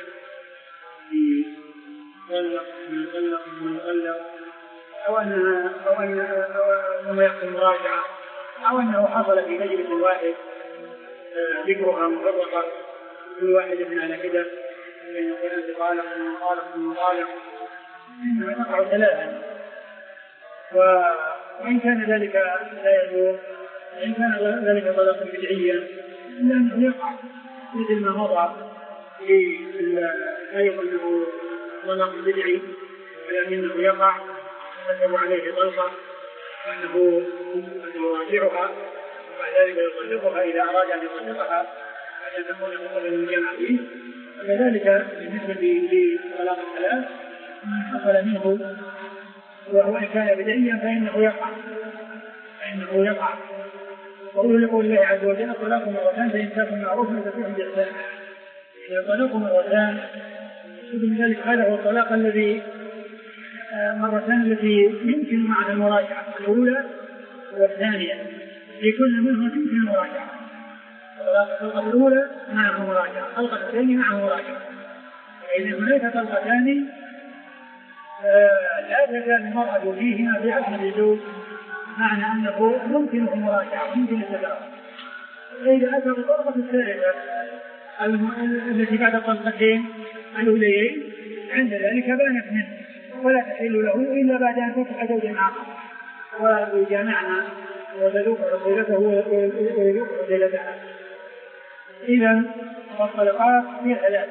يطلق من يطلق من يطلق، أو أنها أو أنه يحصل مراجعة، أو أنه حصل في مجلس واحد ذكرها مفرقة كل واحدة على حدة بين يقولون طالق من طالق من طالق، إنما تقع ثلاثا. وإن كان ذلك لا يجوز، إن كان ذلك طلاقا بدعيا إلا أنه يقع مثل ما مضى في أيضا أنه طلاق بدعي، ولكنه يقع ويجب عليه طلقة وأنه يراجعها وبعد ذلك يطلقها إذا أراد أن يطلقها عشان تكون مقبلا من الجامعة فيه. وكذلك بالنسبة لطلاق الثلاث من حصل منه وهو إن كان بدعيا فإنه يقع فإنه يقع وقوله لقول الله عز وجل الطلاق مرتان فإمساك بمعروف أو تسريح بإحسان. إذا الطلاق مرتان من ذلك هذا هو الطلاق الذي مرتان التي يمكن معها المراجعة، الأولى والثانية في كل منهم يمكن المراجعة. الطلقة الأولى معها مراجعة، الطلقة الثانية معها مراجعة. إذا هناك طلقتان لا تزال المرأة فيهما في عقد الزوج، معنى أنه ممكن المراجعة ممكن التدارك. فإذا أتى بالطلقة الثالثة التي بعد الطلقتين الأوليين عند ذلك بانت منه ولا تحل له إلا بعد أن تنكح زوجا آخر ويجامعها وتذوق عقيلته ويذوق عقيلتها. إذا الطلقات هي ثلاث،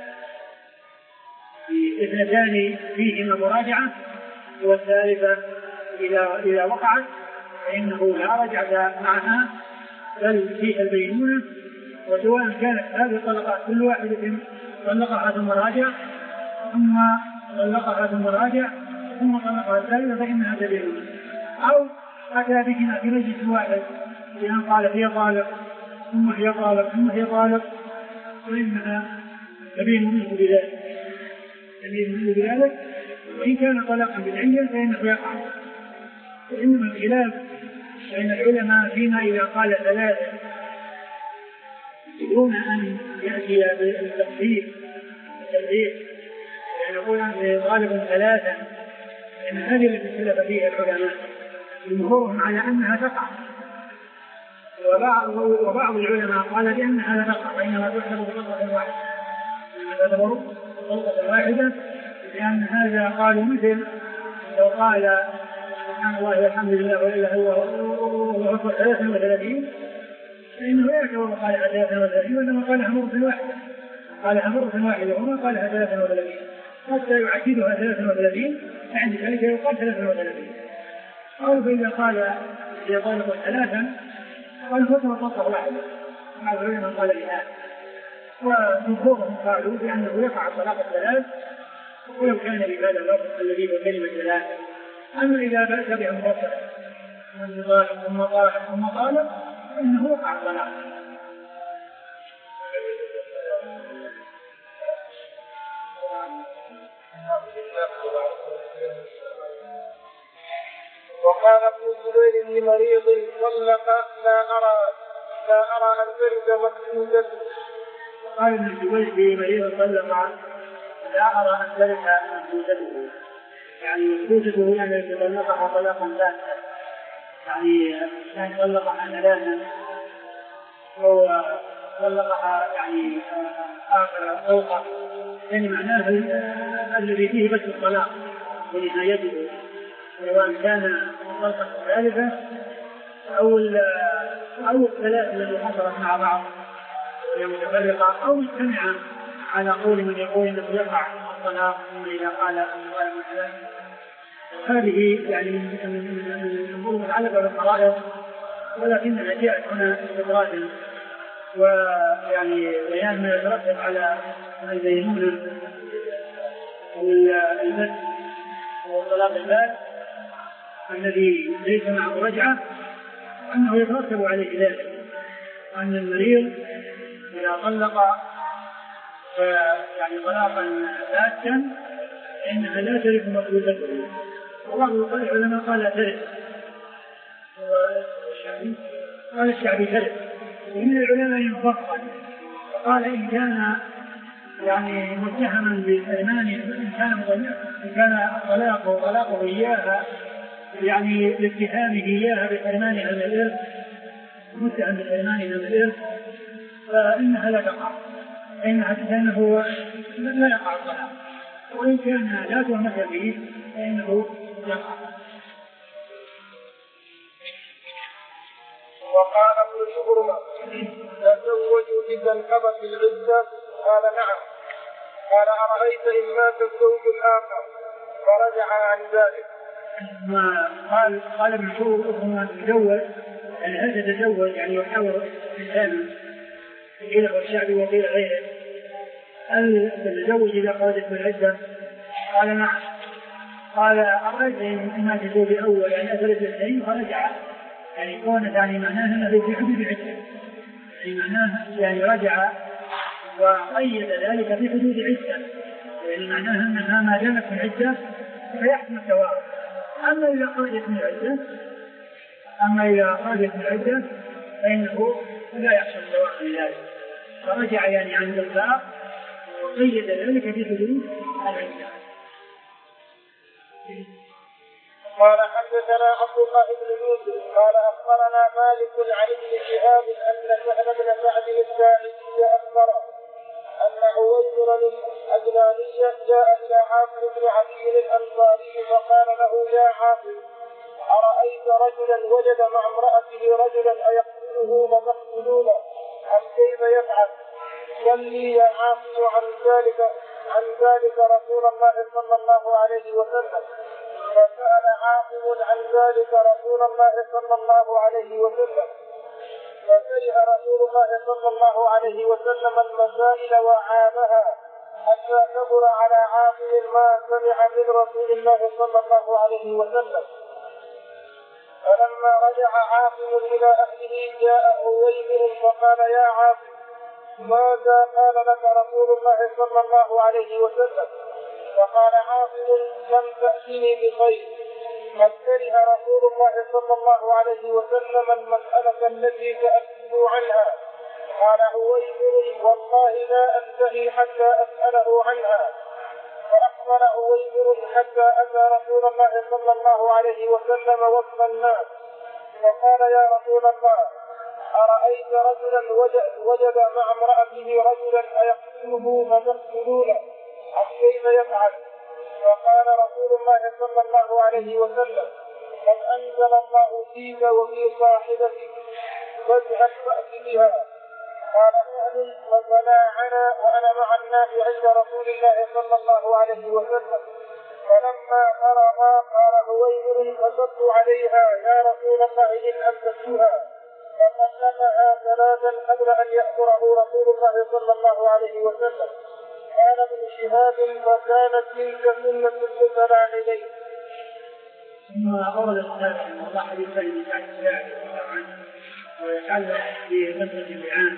اثنتان فيهما مراجعة، والثالثة إذا إذا وقعت فإنه لا رجعة معها بل فيها البينونة. وسواء كانت هذه الطلقات كل واحدة طلقها ثم راجع ثم طلقها ثم راجع ثم طلقها الثالثة فإنها تبينونة، أو أتى بهما في مجلس واحد بأن قال هي طالق ثم هي طالق ثم هي طالق فإنها تبين منه بذلك تبين منه بذلك وإن كان طلاقا بدعيا فإنه يقع. وإنما الخلاف بين العلماء فيما إذا قال ثلاثة دون أن يأتي بالتخفيف التخفيف يعني يقول غالبا ثلاثا، لأن هذه التي اختلف فيها العلماء جمهورهم على أنها تقع، وبعض, وبعض العلماء قال بأنها لا تقع وإنما تحسب بطلقة واحدة تعتبر بطلقة واحدة، لأن هذا قالوا مثل لو قال سبحان الله والحمد لله ولا إله إلا الله أكبر ثلاثة وثلاثين فإنه يعتبر قال ثلاثة وثلاثين وإنما قالها مرة واحدة قالها مرة واحدة وما قالها ثلاثة وثلاثين حتى يعكدها ثلاثة وثلاثين عند ذلك يقال ثلاثة وثلاثين. أو فإذا قال إذا طالق ثلاثا قال فترة طلقة واحدة مع العلماء قال لهذا، وجمهورهم قالوا بأنه يقع الطلاق الثلاث ولو كان بهذا اللفظ الذي هو كلمة ثلاثة. أما إذا بأس بهم رفع من طالق ثم طالق ثم طالق فإنه وقع الطلاق. وقال ابن الزبير لمريض طلق لا أرى لا أرى أن ترد مكتوبة. قال ابن الزبير لمريض طلق لا أرى أن ترد مكتوبته، يعني مكتوبته يعني طلقها طلاقا ثالثا، يعني كان طلقها ثلاثا أو طلقها يعني آخر طلقة، يعني معناه الذي فيه بس الطلاق ونهايته، سواء كان طلقة ثالثة أو أو الثلاث التي حصلت مع بعض متفرقة أو مجتمعة على قول من يقول أنه يقع الطلاق ثم إذا قال قال مثلا. هذه يعني من الأمور المتعلقة بالفرائض، ولكنها جاءت هنا استدراجا ويعني بيان ما يترتب على ما يبينون البث والطلاق البات الذي ليس معه رجعة، أنه يترتب عليه ذلك أن المريض إذا طلق يعني طلاقا باتا فإنها لا ترث مطلوبته. وبعض العلماء قال لا ترث، قال الشعبي ترث، ومن العلماء ينفصل قال إن كان يعني متهما بالحرمان إن كان إن كان طلاقه طلاقه إياها يعني لاتهامه إياها بحرمانها من الإرث متهم بحرمانها من الإرث فإنها لا تقع، فإنها فإنه لا يقع الطلاق، وإن كان لا تهمة به فإنه يقع. وقال ابن شبرمة تزوجوا إذا انقضت العدة؟ قال نعم. قال أرأيت إن مات الزوج الآخر فرجع عن ذلك؟ ما قال قال ابن شبرمة تزوج يعني هل تتزوج يعني يحاور إنسانا قيل والشعبي وقيل غيره هل تتزوج إذا قادت بالعدة؟ قال نعم. قال أرأيت إن مات الزوج الأول يعني أثر الاثنين فرجع يعني كونت يعني معناها أنه في حدود العدة، يعني معناها يعني رجع وقيد ذلك في حدود العدة، يعني معناها أنها ما دامت في العدة فيحكم التوارث. أما إذا خرجت من العدة أما إذا خرجت من العدة فإنه لا يحصل التوارث لذلك، فرجع يعني عن الإطلاق وقيد ذلك في حدود العدة. قال حدثنا عبد الله بن يوسف قال اخبرنا مالك عن ابن شهاب ان سهل بن سعد الساعدي اخبره ان عويمر العجلاني جاء الى عاصم بن عدي الانصاري فقال له يا عاصم ارايت رجلا وجد مع امراته رجلا ايقتله فتقتلونه ام كيف يفعل؟ قال لي يا عاصم عن ذلك عن ذلك رسول الله صلى الله عليه وسلم. فسأل عاصم عن ذلك رسول الله صلى الله عليه وسلم فكره رسول الله صلى الله عليه وسلم المسائل وعابها حتى كبر على عاصم ما سمع من رسول الله صلى الله عليه وسلم. فلما رجع عاصم إلى أهله جاء عويمر فقال يا عاصم ماذا قال لك رسول الله صلى الله عليه وسلم؟ فقال عاصم لم تأتني بخير قد كره رسول الله صلى الله عليه وسلم المسألة التي سألته عنها. قال عويمر والله لا أنتهي حتى أسأله عنها. فأقبل عويمر حتى أتى رسول الله صلى الله عليه وسلم وسط الناس فقال يا رسول الله أرأيت رجلا وجد مع امرأته رجلا أيقتله فتقتلونه أم كيف يفعل؟ فقال رسول الله صلى الله عليه وسلم قد أنزل الله فيك وفي صاحبتك فاذهب فأت بها. قال سهل فبلاعنا وأنا مع الناس عند رسول الله صلى الله عليه وسلم. فلما فرغا قال عويمر فصدت عليها يا رسول الله إن أمسكتها فطلقها ثلاثا قبل أن يأمره رسول الله صلى الله عليه وسلم. قال ابن شهاب فكانت تلك سنة الفتنة إليه. ثم أورد الثالث أن الله حديثا لسعد الساعدي ويتعلق بفترة اللعان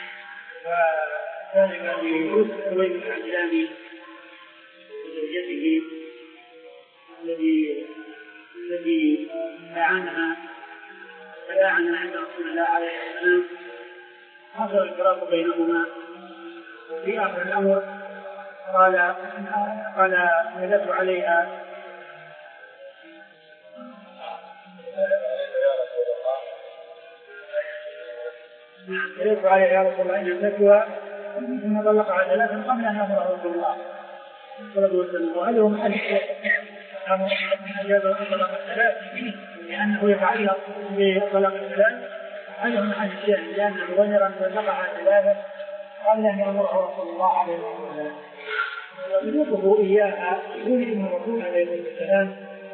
وذلك ليوسف عويمر العجلاني وزوجته الذي الذي لعنها فلعنها عند رسول الله عليه السلام. حصل الفراق بينهما وفي آخر الأمر قال قال نزلت عليها نزلت عليها يا رسول الله إن نزلتها ثم طلقها ثلاثا قبل أن يأمر رسول الله صلى الله عليه وسلم. وهذا هو محل أمر أجاب طلاق الثلاث لأنه يتعلق بطلاق الثلاث. هذا هو محل الشاهد لأنه غير أن طلقها ثلاثا قبل أن يأمره رسول الله عليه وسلم. يطلقه إياها يقول ابن الرسول عليه السلام.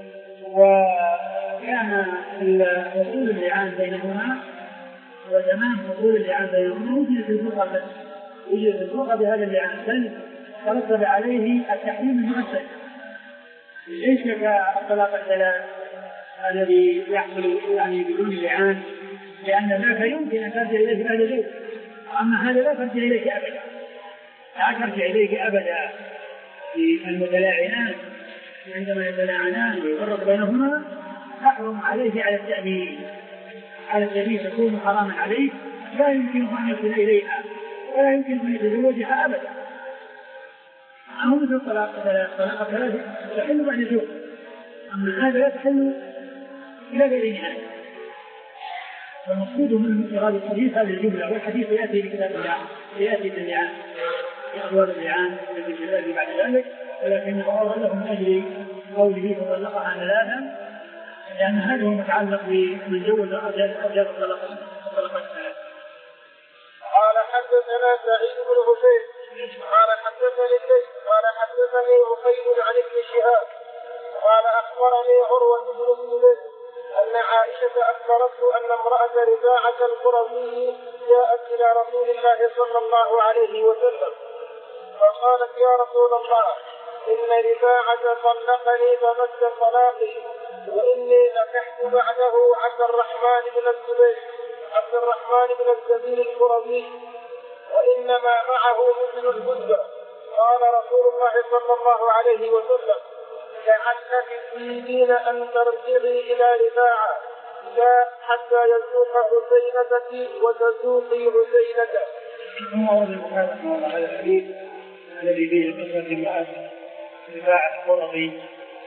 وكان وصول اللعان بينهما وزمان وصول اللعان بينهما وجدت الفرقة وجدت الفرقة بهذا اللعان بل ترتب عليه التحريم المؤثر ليس كالطلاق الثلاث الذي يحصل يعني بدون اللعان لأن ذاك يمكن أن ترجع إليه بعد ذلك. أما هذا لا ترجع إليك أبدا لا ترجع إليك أبدا. في المتلاعنان عندما يتلاعنان ويفرق بينهما تحرم عليه على التأمين على الذي تكون حراما عليه لا يمكن أن يصل إليها ولا يمكن أن يتزوجها أبدا. أما مثل طلاق ثلاثة تحل بعد زوج أما هذا لا تحل إلى غير نهاية. فالمقصود من هذا الحديث هذه الجملة والحديث يأتي بكتاب اللعان يأتي باللعان في أبواب اللعان التي بعد ذلك ولكنه أورد له من أجل قوله فطلقها ثلاثا لأن هذا متعلق بمن جوز أجاب الطلاق الثلاث. قال حدثنا سعيد بن حسين قال حدثني الليث قال حدثني عقيل عن ابن شهاب قال أخبرني عروة بن الزبير أن عائشة أخبرته أن امرأة رفاعة القرظي جاءت إلى رسول الله صلى الله عليه وسلم فقالت يا رسول الله إن رفاعة طلقني فمد طلاقي وإني نكحت بعده عبد الرحمن بن الزبير عبد الرحمن بن الزبير القرظي وإنما معه مثل الجدة. قال رسول الله صلى الله عليه وسلم لعلك تريدين أن ترجعي إلى رفاعة لا حتى يذوق حسينتك وتذوقي حسينته. ثم ورد البخاري هذا الحديث الذي فيه قصة امرأة رفاعة القرظي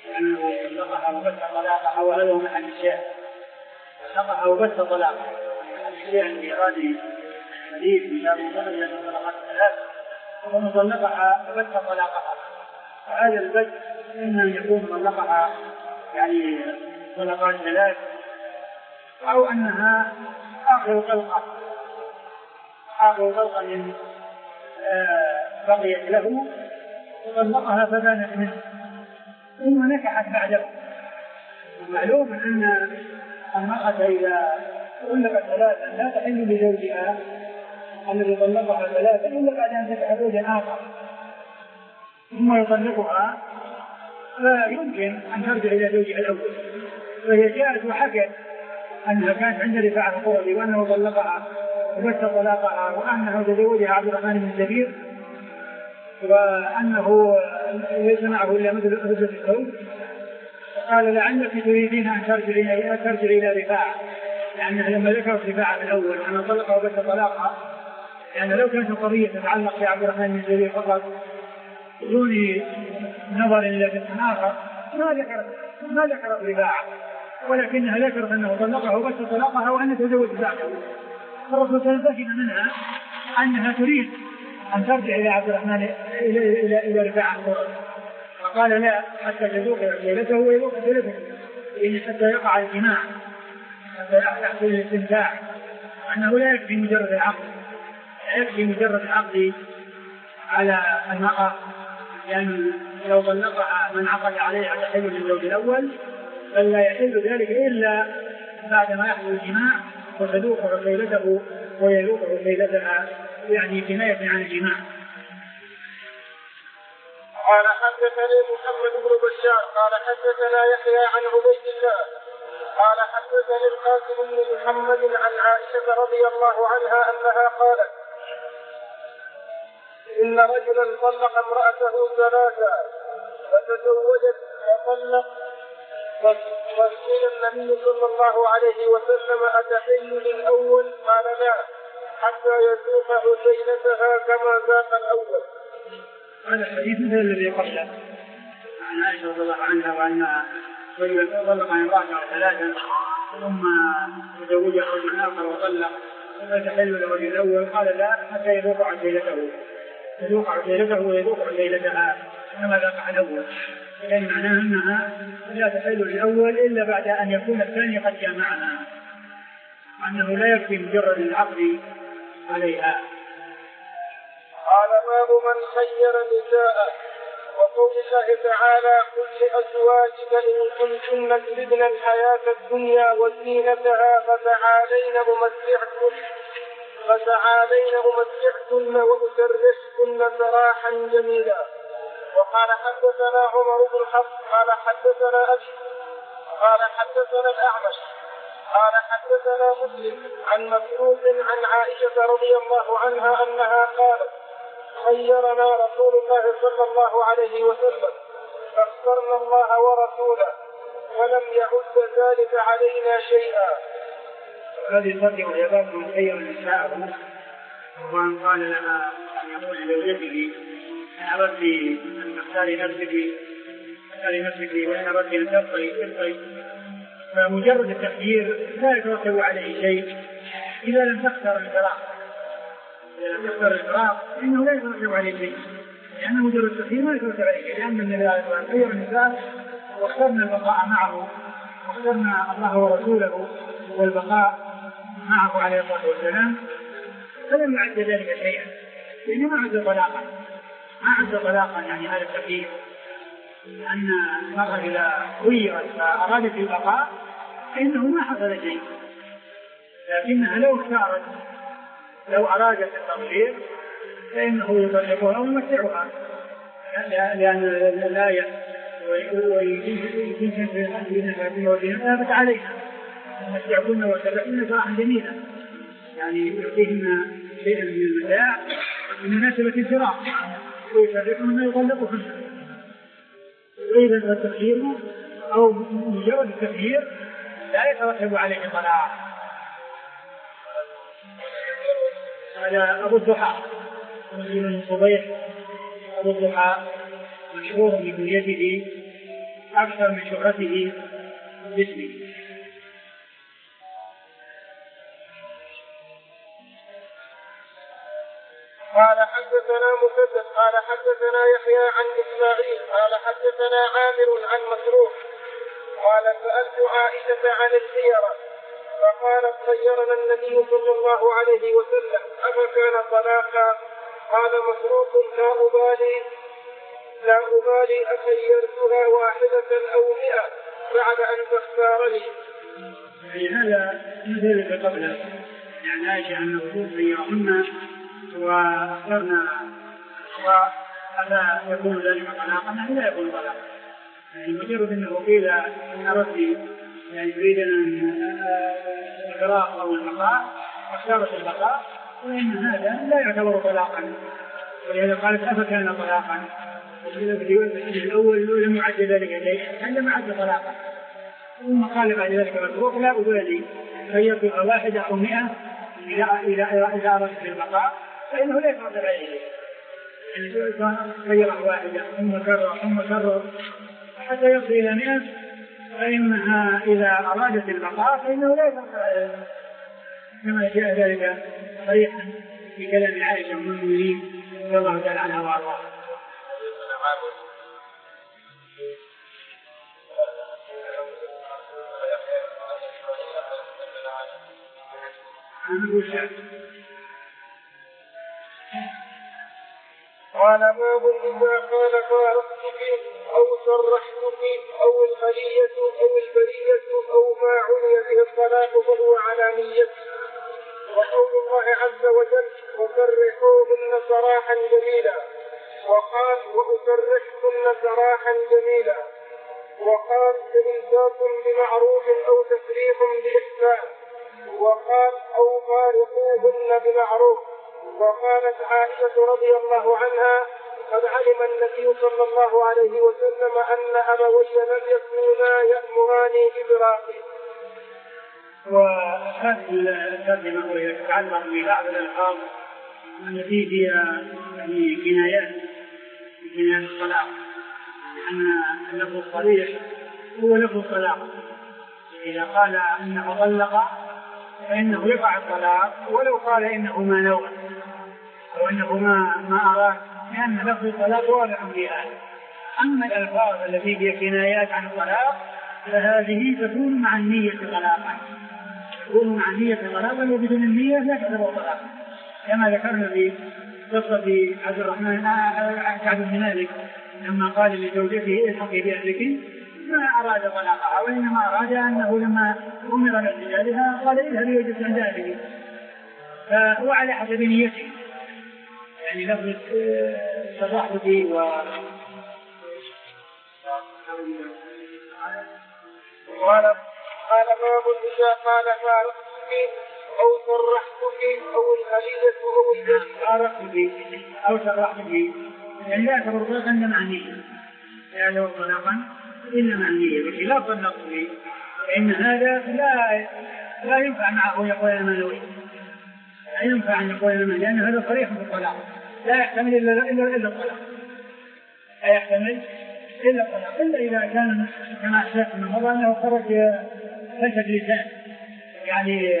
أنه طلقها وبث طلاقها، وهذا هو محل الشاهد. طلقها وبث طلاقها محل الشاهد في هذه الحديث من باب الطلاق لأن طلقت ثلاث ثم طلقها وبث طلاقها. فهذا البث إما أن يكون طلقها يعني طلقات ثلاث، أو أنها آخر طلقة آخر طلقة من بقيت له وطلقها فبانت منه ثم نكحت بعده. معلوم أن المرأة إذا طلقت ثلاثا لا تحل لزوجها الذي طلقها ثلاثا إلا بعد أن تنكح زوجا آخر ثم يطلقها، لا يمكن أن ترجع إلى زوجها الأول. فهي جاءت وحكت أنها كانت عند رفاعة القرظي وأنه طلقها وبث طلاقها وأنه تزوجها عبد الرحمن بن زبير وأنه ليس معه إلا مثل رزة الثوب، قال لعلك تريدين أن ترجع ترجع إلى رفاعة، لأنها لما ذكرت رفاعة من الأول أن طلقها وبث طلاقها، يعني لو كانت القضية تتعلق بعبد الرحمن بن زبير فقط دون نظر إلى جسم آخر ما ذكرت ما ذكرت رفاعة، ولكنها ذكرت أنه طلقها وبث طلاقها وأن تزوج بعده. فالرسول تنتهي منها أنها تريد أن ترجع إلى عبد الرحمن إلى إلى إلى رفاعة القرظي، فقال لا حتى تذوق عقيلته ويذوق عقيلته، إن حتى يقع الجماع حتى يحصل الاستمتاع، أنه لا يكفي مجرد العقد لا يكفي مجرد العقد على المرأة، لأن لو طلقها من عقد عليها تحل للزوج الأول، بل لا يحل ذلك إلا بعد ما يحصل الجماع وتذوق عقيلته ويذوق عقيلتها، يعني كناية عن الجماع. قال حدثني محمد بن بشار قال حدثنا يحيى عن عبيد الله قال حدثني القاسم بن محمد عن عائشة رضي الله عنها أنها قالت إن رجلا طلق امرأته ثلاثا فتزوجت وطلق، فسئل النبي صلى الله عليه وسلم أتحل للأول؟ قال لا حتى يذوق عسيلتها كما ذاق الأول. هذا الحديث مثل الذي قبله عن عائشة رضي الله عنها وأنها طلق امرأته ثلاثا ثم تزوجها رجل آخر وطلق ثم تحل للرجل الأول، قال لا حتى يذوق عسيلته يذوق عسيلته ويذوق عسيلتها كما ذاق الأول، لأن معناه أنها لا تحل للأول إلا بعد أن يكون الثاني قد جامعها، وأنه لا يكفي مجرد العقد عليها. قال باب من خير نساءه، وقول الله تعالى قل لأزواجك إن كنتن تردن الحياة الدنيا وزينتها فتعالين أمتعكن فتعالين أمتعكن وأسرحكن سراحا جميلا. وقال حدثنا عمر بن حفص قال حدثنا أبي قال حدثنا الأعمش قال حدثنا مسلم عن مسروق عن عائشة رضي الله عنها أنها قالت خيرنا رسول الله صلى الله عليه وسلم فاخترنا الله ورسوله ولم يعد ذلك علينا شيئا. هذه الفترة وهي باب من خير النساء، وأن قال لها أن يقول لزوجته أن أردت أن تختاري نفسك تختاري نفسك وأن أردت أن تبقي تبقي، فمجرد التخيير لا يترتب عليه شيء إذا لم تختار الفراق، إذا لم تختار الفراق إنه لا يترتب عليه شيء، لأن مجرد التخيير ما يترتب عليه شيء، لأن النبي عليه الصلاة والسلام خير النساء واخترنا البقاء معه واخترنا الله ورسوله والبقاء معه عليه الصلاة والسلام، فلم يعد ذلك شيئا، لأنه ما عد طلاقا ما عد طلاقا يعني هذا التخيير، أن المرأة إذا خيرت فأرادت البقاء فإنه ما حصل شيء، لكنها لو اختارت لو أرادت التغيير فإنه يطلقها ويمتعها، لأن الآية ويجب في وجهها فتعاليها ومتعكن وسرحن سراحا جميلا، يعني يعطيهن شيئا من المتاع من مناسبة الفراق ويسرحن ويطلقهن. إذا التخيير أو مجرد التخيير لا يترتب عليه طلاق. هذا أبو الضحى مسلم صبيح أبو الضحى مشهور بكنيته أكثر من شهرته باسمه. قال حدثنا مسدد قال حدثنا يحيى عن إسماعيل قال حدثنا عامر عن مسروق قال سألت عائشة عن الخيرة فقالت خيرنا النبي صلى الله عليه وسلم أفكان طلاقا؟ قال مسروق لا أبالي لا أبالي أخيرتها واحدة أو مئة بعد أن تختار لي. يعني هذا مثل قبله، يعني عائشة أنه خيرهن واخترنا وألا يكون ذلك طلاقا، يعني لا يكون طلاقا. يعني مجرد أنه قيل إن أردت يعني يريد الفراق أو البقاء واختارت البقاء، وإن هذا لا يعتبر طلاقا. ولهذا قالت أفكان طلاقا، وفي الأول لم يعد ذلك شيء، هل لم يعد طلاقا. ثم قال بعد ذلك مسروق لا أبالي خيرتها واحدة أو مئة إذا أردت البقاء فإنه لا يفرض عليه. يعني خيرة واحدة ثم كرر ثم كرر حتى يصل إلى مئة، فإنها إذا أرادت البقاء فإنه لا يفرض عليه، كما جاء ذلك صريحا في كلام عائشة أم المؤمنين رضي الله تعالى عنها وأرضاها. قال باب إذا قال فارقتك أو صرحتك أو الخلية أو البرية أو ما عني به الطلاق فهو على نيته. وقول الله عز وجل وسرحوهن سراحا جميلا، وقال وأسرحكن سراحا جميلا، وقال فإمساك بمعروف أو تسريح بإحسان، وقال أو فارقوهن بمعروف. وقالت عائشة رضي الله عنها قد علم النبي صلى الله عليه وسلم أن أبوي لم يكونا يأمراني بفراقه. وهذه الترجمة يتعلق ببعض الألفاظ التي فيها كنايات كنايات الطلاق، أن اللفظ الصريح هو لفظ الطلاق. إذا قال إنه طلق فإنه يقع الطلاق، ولو قال إنه ما نوى أو إنه ما ما أراد، لأن لفظ الطلاق واضح فيها. أما الألفاظ التي فيها كنايات عن الطلاق فهذه تكون مع النية طلاقا، تكون مع النية طلاقا، وبدون النية لا تعتبر طلاقا، كما ذكرنا في قصة عبد الرحمن كعب بن مالك لما قال لزوجته الحقي بأهلك، ما أراد طلاقها، وإنما أراد أنه لما أمر باعتزالها قال اذهبي وجدت عند أهلك، فهو على حسب نيته. يعني لفظ صرحت فيه و قال قال باب إذا قال فارقتك أو صرحتك أو الخلية أو الجرية. فارقتك أو صرحتك يعني لا يعتبر طلاقا معنيا، لا يعتبر طلاقا إلا معنيا، بخلاف النقل فإن هذا لا لا ينفع معه يقول أنا نويت، لا ينفع أن يقول أنا، لأن هذا صريح في الطلاق، لا يحتمل إلا إلا إلا الطلاق، لا يحتمل إلا الطلاق، إلا إذا كان كما أسلفت من مضى أنه خرج فسد لسان، يعني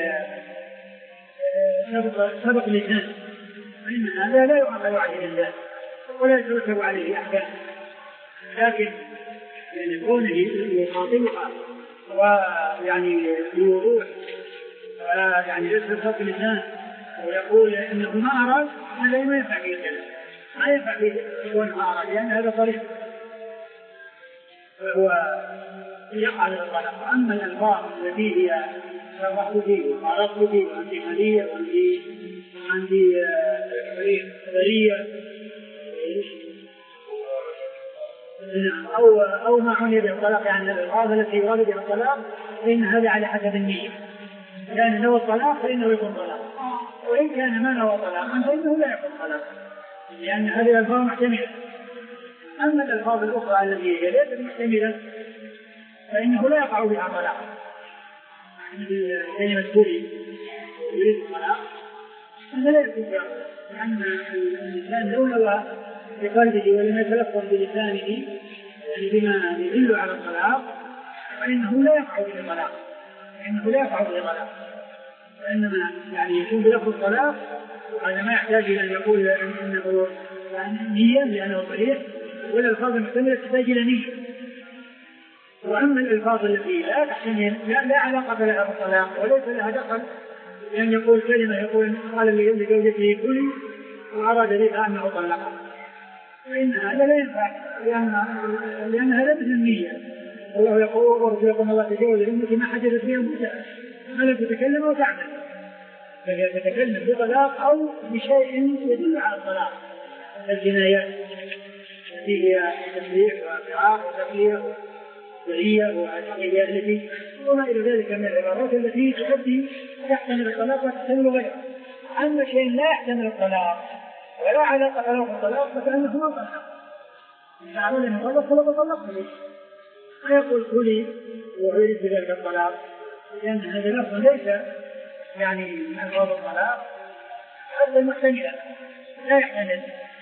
سبق سبق لسان، فإن هذا لا يعقل عليه الله ولا يترتب عليه أحكام. لكن يعني كونه يخاطبها ويعني بوضوح يعني يسبق سبق لسان ويقول إنه ما أراد، هذا ما ينفع فيه الكلام، ما ينفع فيه يكون ما أراد، لأن هذا صريح فهو يقع على الطلاق. أما الألفاظ التي هي صرحت فيه وعرفت فيه وعندي خلية وعندي عندي برية أو أو ما عني به الطلاق، يعني الألفاظ التي يراد بها الطلاق فإن هذا على حسب النية، كان نوى الطلاق فإنه يكون طلاق، وإن كان ما نوى طلاقا فإنه لا يكون طلاق، لأن هذه الألفاظ محتملة. أما الألفاظ الأخرى التي هي ليست محتملة فإنه لا يقع بها طلاق، كلمة بولي يريد الطلاق هذا لا يكون بها، لأن الإنسان لو نوى بقلبه ولم يتلفظ بلسانه يعني بما يدل على الطلاق فإنه لا يقع به الطلاق، فإنه لا يقع به الطلاق، وإنما يعني يكون بلفظ الطلاق هذا ما يحتاج إلى أن يقول إنه نية لأنه صريح، ولا الألفاظ المحتملة تحتاج إلى نية. وأما الألفاظ التي لا تحتمل لا, لا علاقة لها بالطلاق وليس لها دخل لأن يقول كلمة يقول قال لزوجته كلي وأراد بها أنه طلقها، فإن هذا لا ينفع لأن هذا مثل النية. الله يقول ورسولكم الله تجاوز لأمتي ما حدثت فيها مدة ما لم تتكلم وتعمل، فهي تتكلم بطلاق أو بشيء يدل على الطلاق الجنايات التي هي تسريح وفراق وتقلية وهي وهي التي وما إلى ذلك من العبارات التي تؤدي تحتمل الطلاق وتحتمل غيره. أما شيء لا يحتمل الطلاق ولا علاقة له بالطلاق فكأنه ما طلق، إذا عمل أن يطلق فلا تطلق به، ويقول كلي ويريد بذلك الطلاق، لأن هذا لفظ ليس يعني من ألفاظ الطلاق، هذا المحتمل لا يحتمل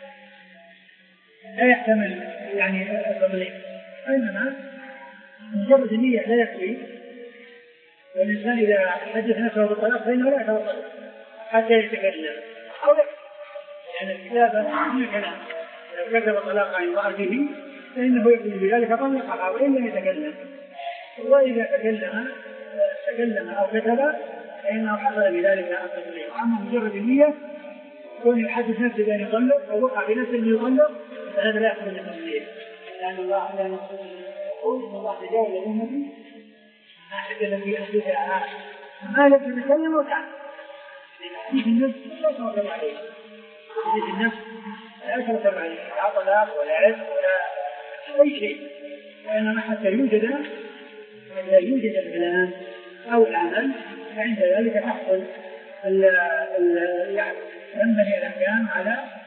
لا يحتمل يعني التطليق، وإنما مجرد النية لا يكفي. والإنسان إذا حدث نفسه بالطلاق فإنه لا يتوصل حتى يتكلم أو لا، لأن الكتابة هي كلام، إذا كتب الطلاق عن امرأته فإنه يكون بذلك طلقها وإن لم يتكلم، وإذا تكلم تكلم أو كتب فإنه حصل بذلك التطليق. أما مجرد النية كون يحدث نفسه بأن يطلق أو وقع بنفسه أن يطلق فهذا لا يحصل التطليق، لأن الله لا يقول إن الله تجاوز أمتي ما تكلم في أحدثها ما لم تتكلم وتعمل. حديث النفس لا يتوكل عليه، حديث النفس لا يتوكل عليه لا طلاق ولا عز ولا أي شيء، وإنما حتى يوجد حتى يوجد الكلام أو العمل فعند ذلك تحصل ال ال يعني تنبني الأحكام على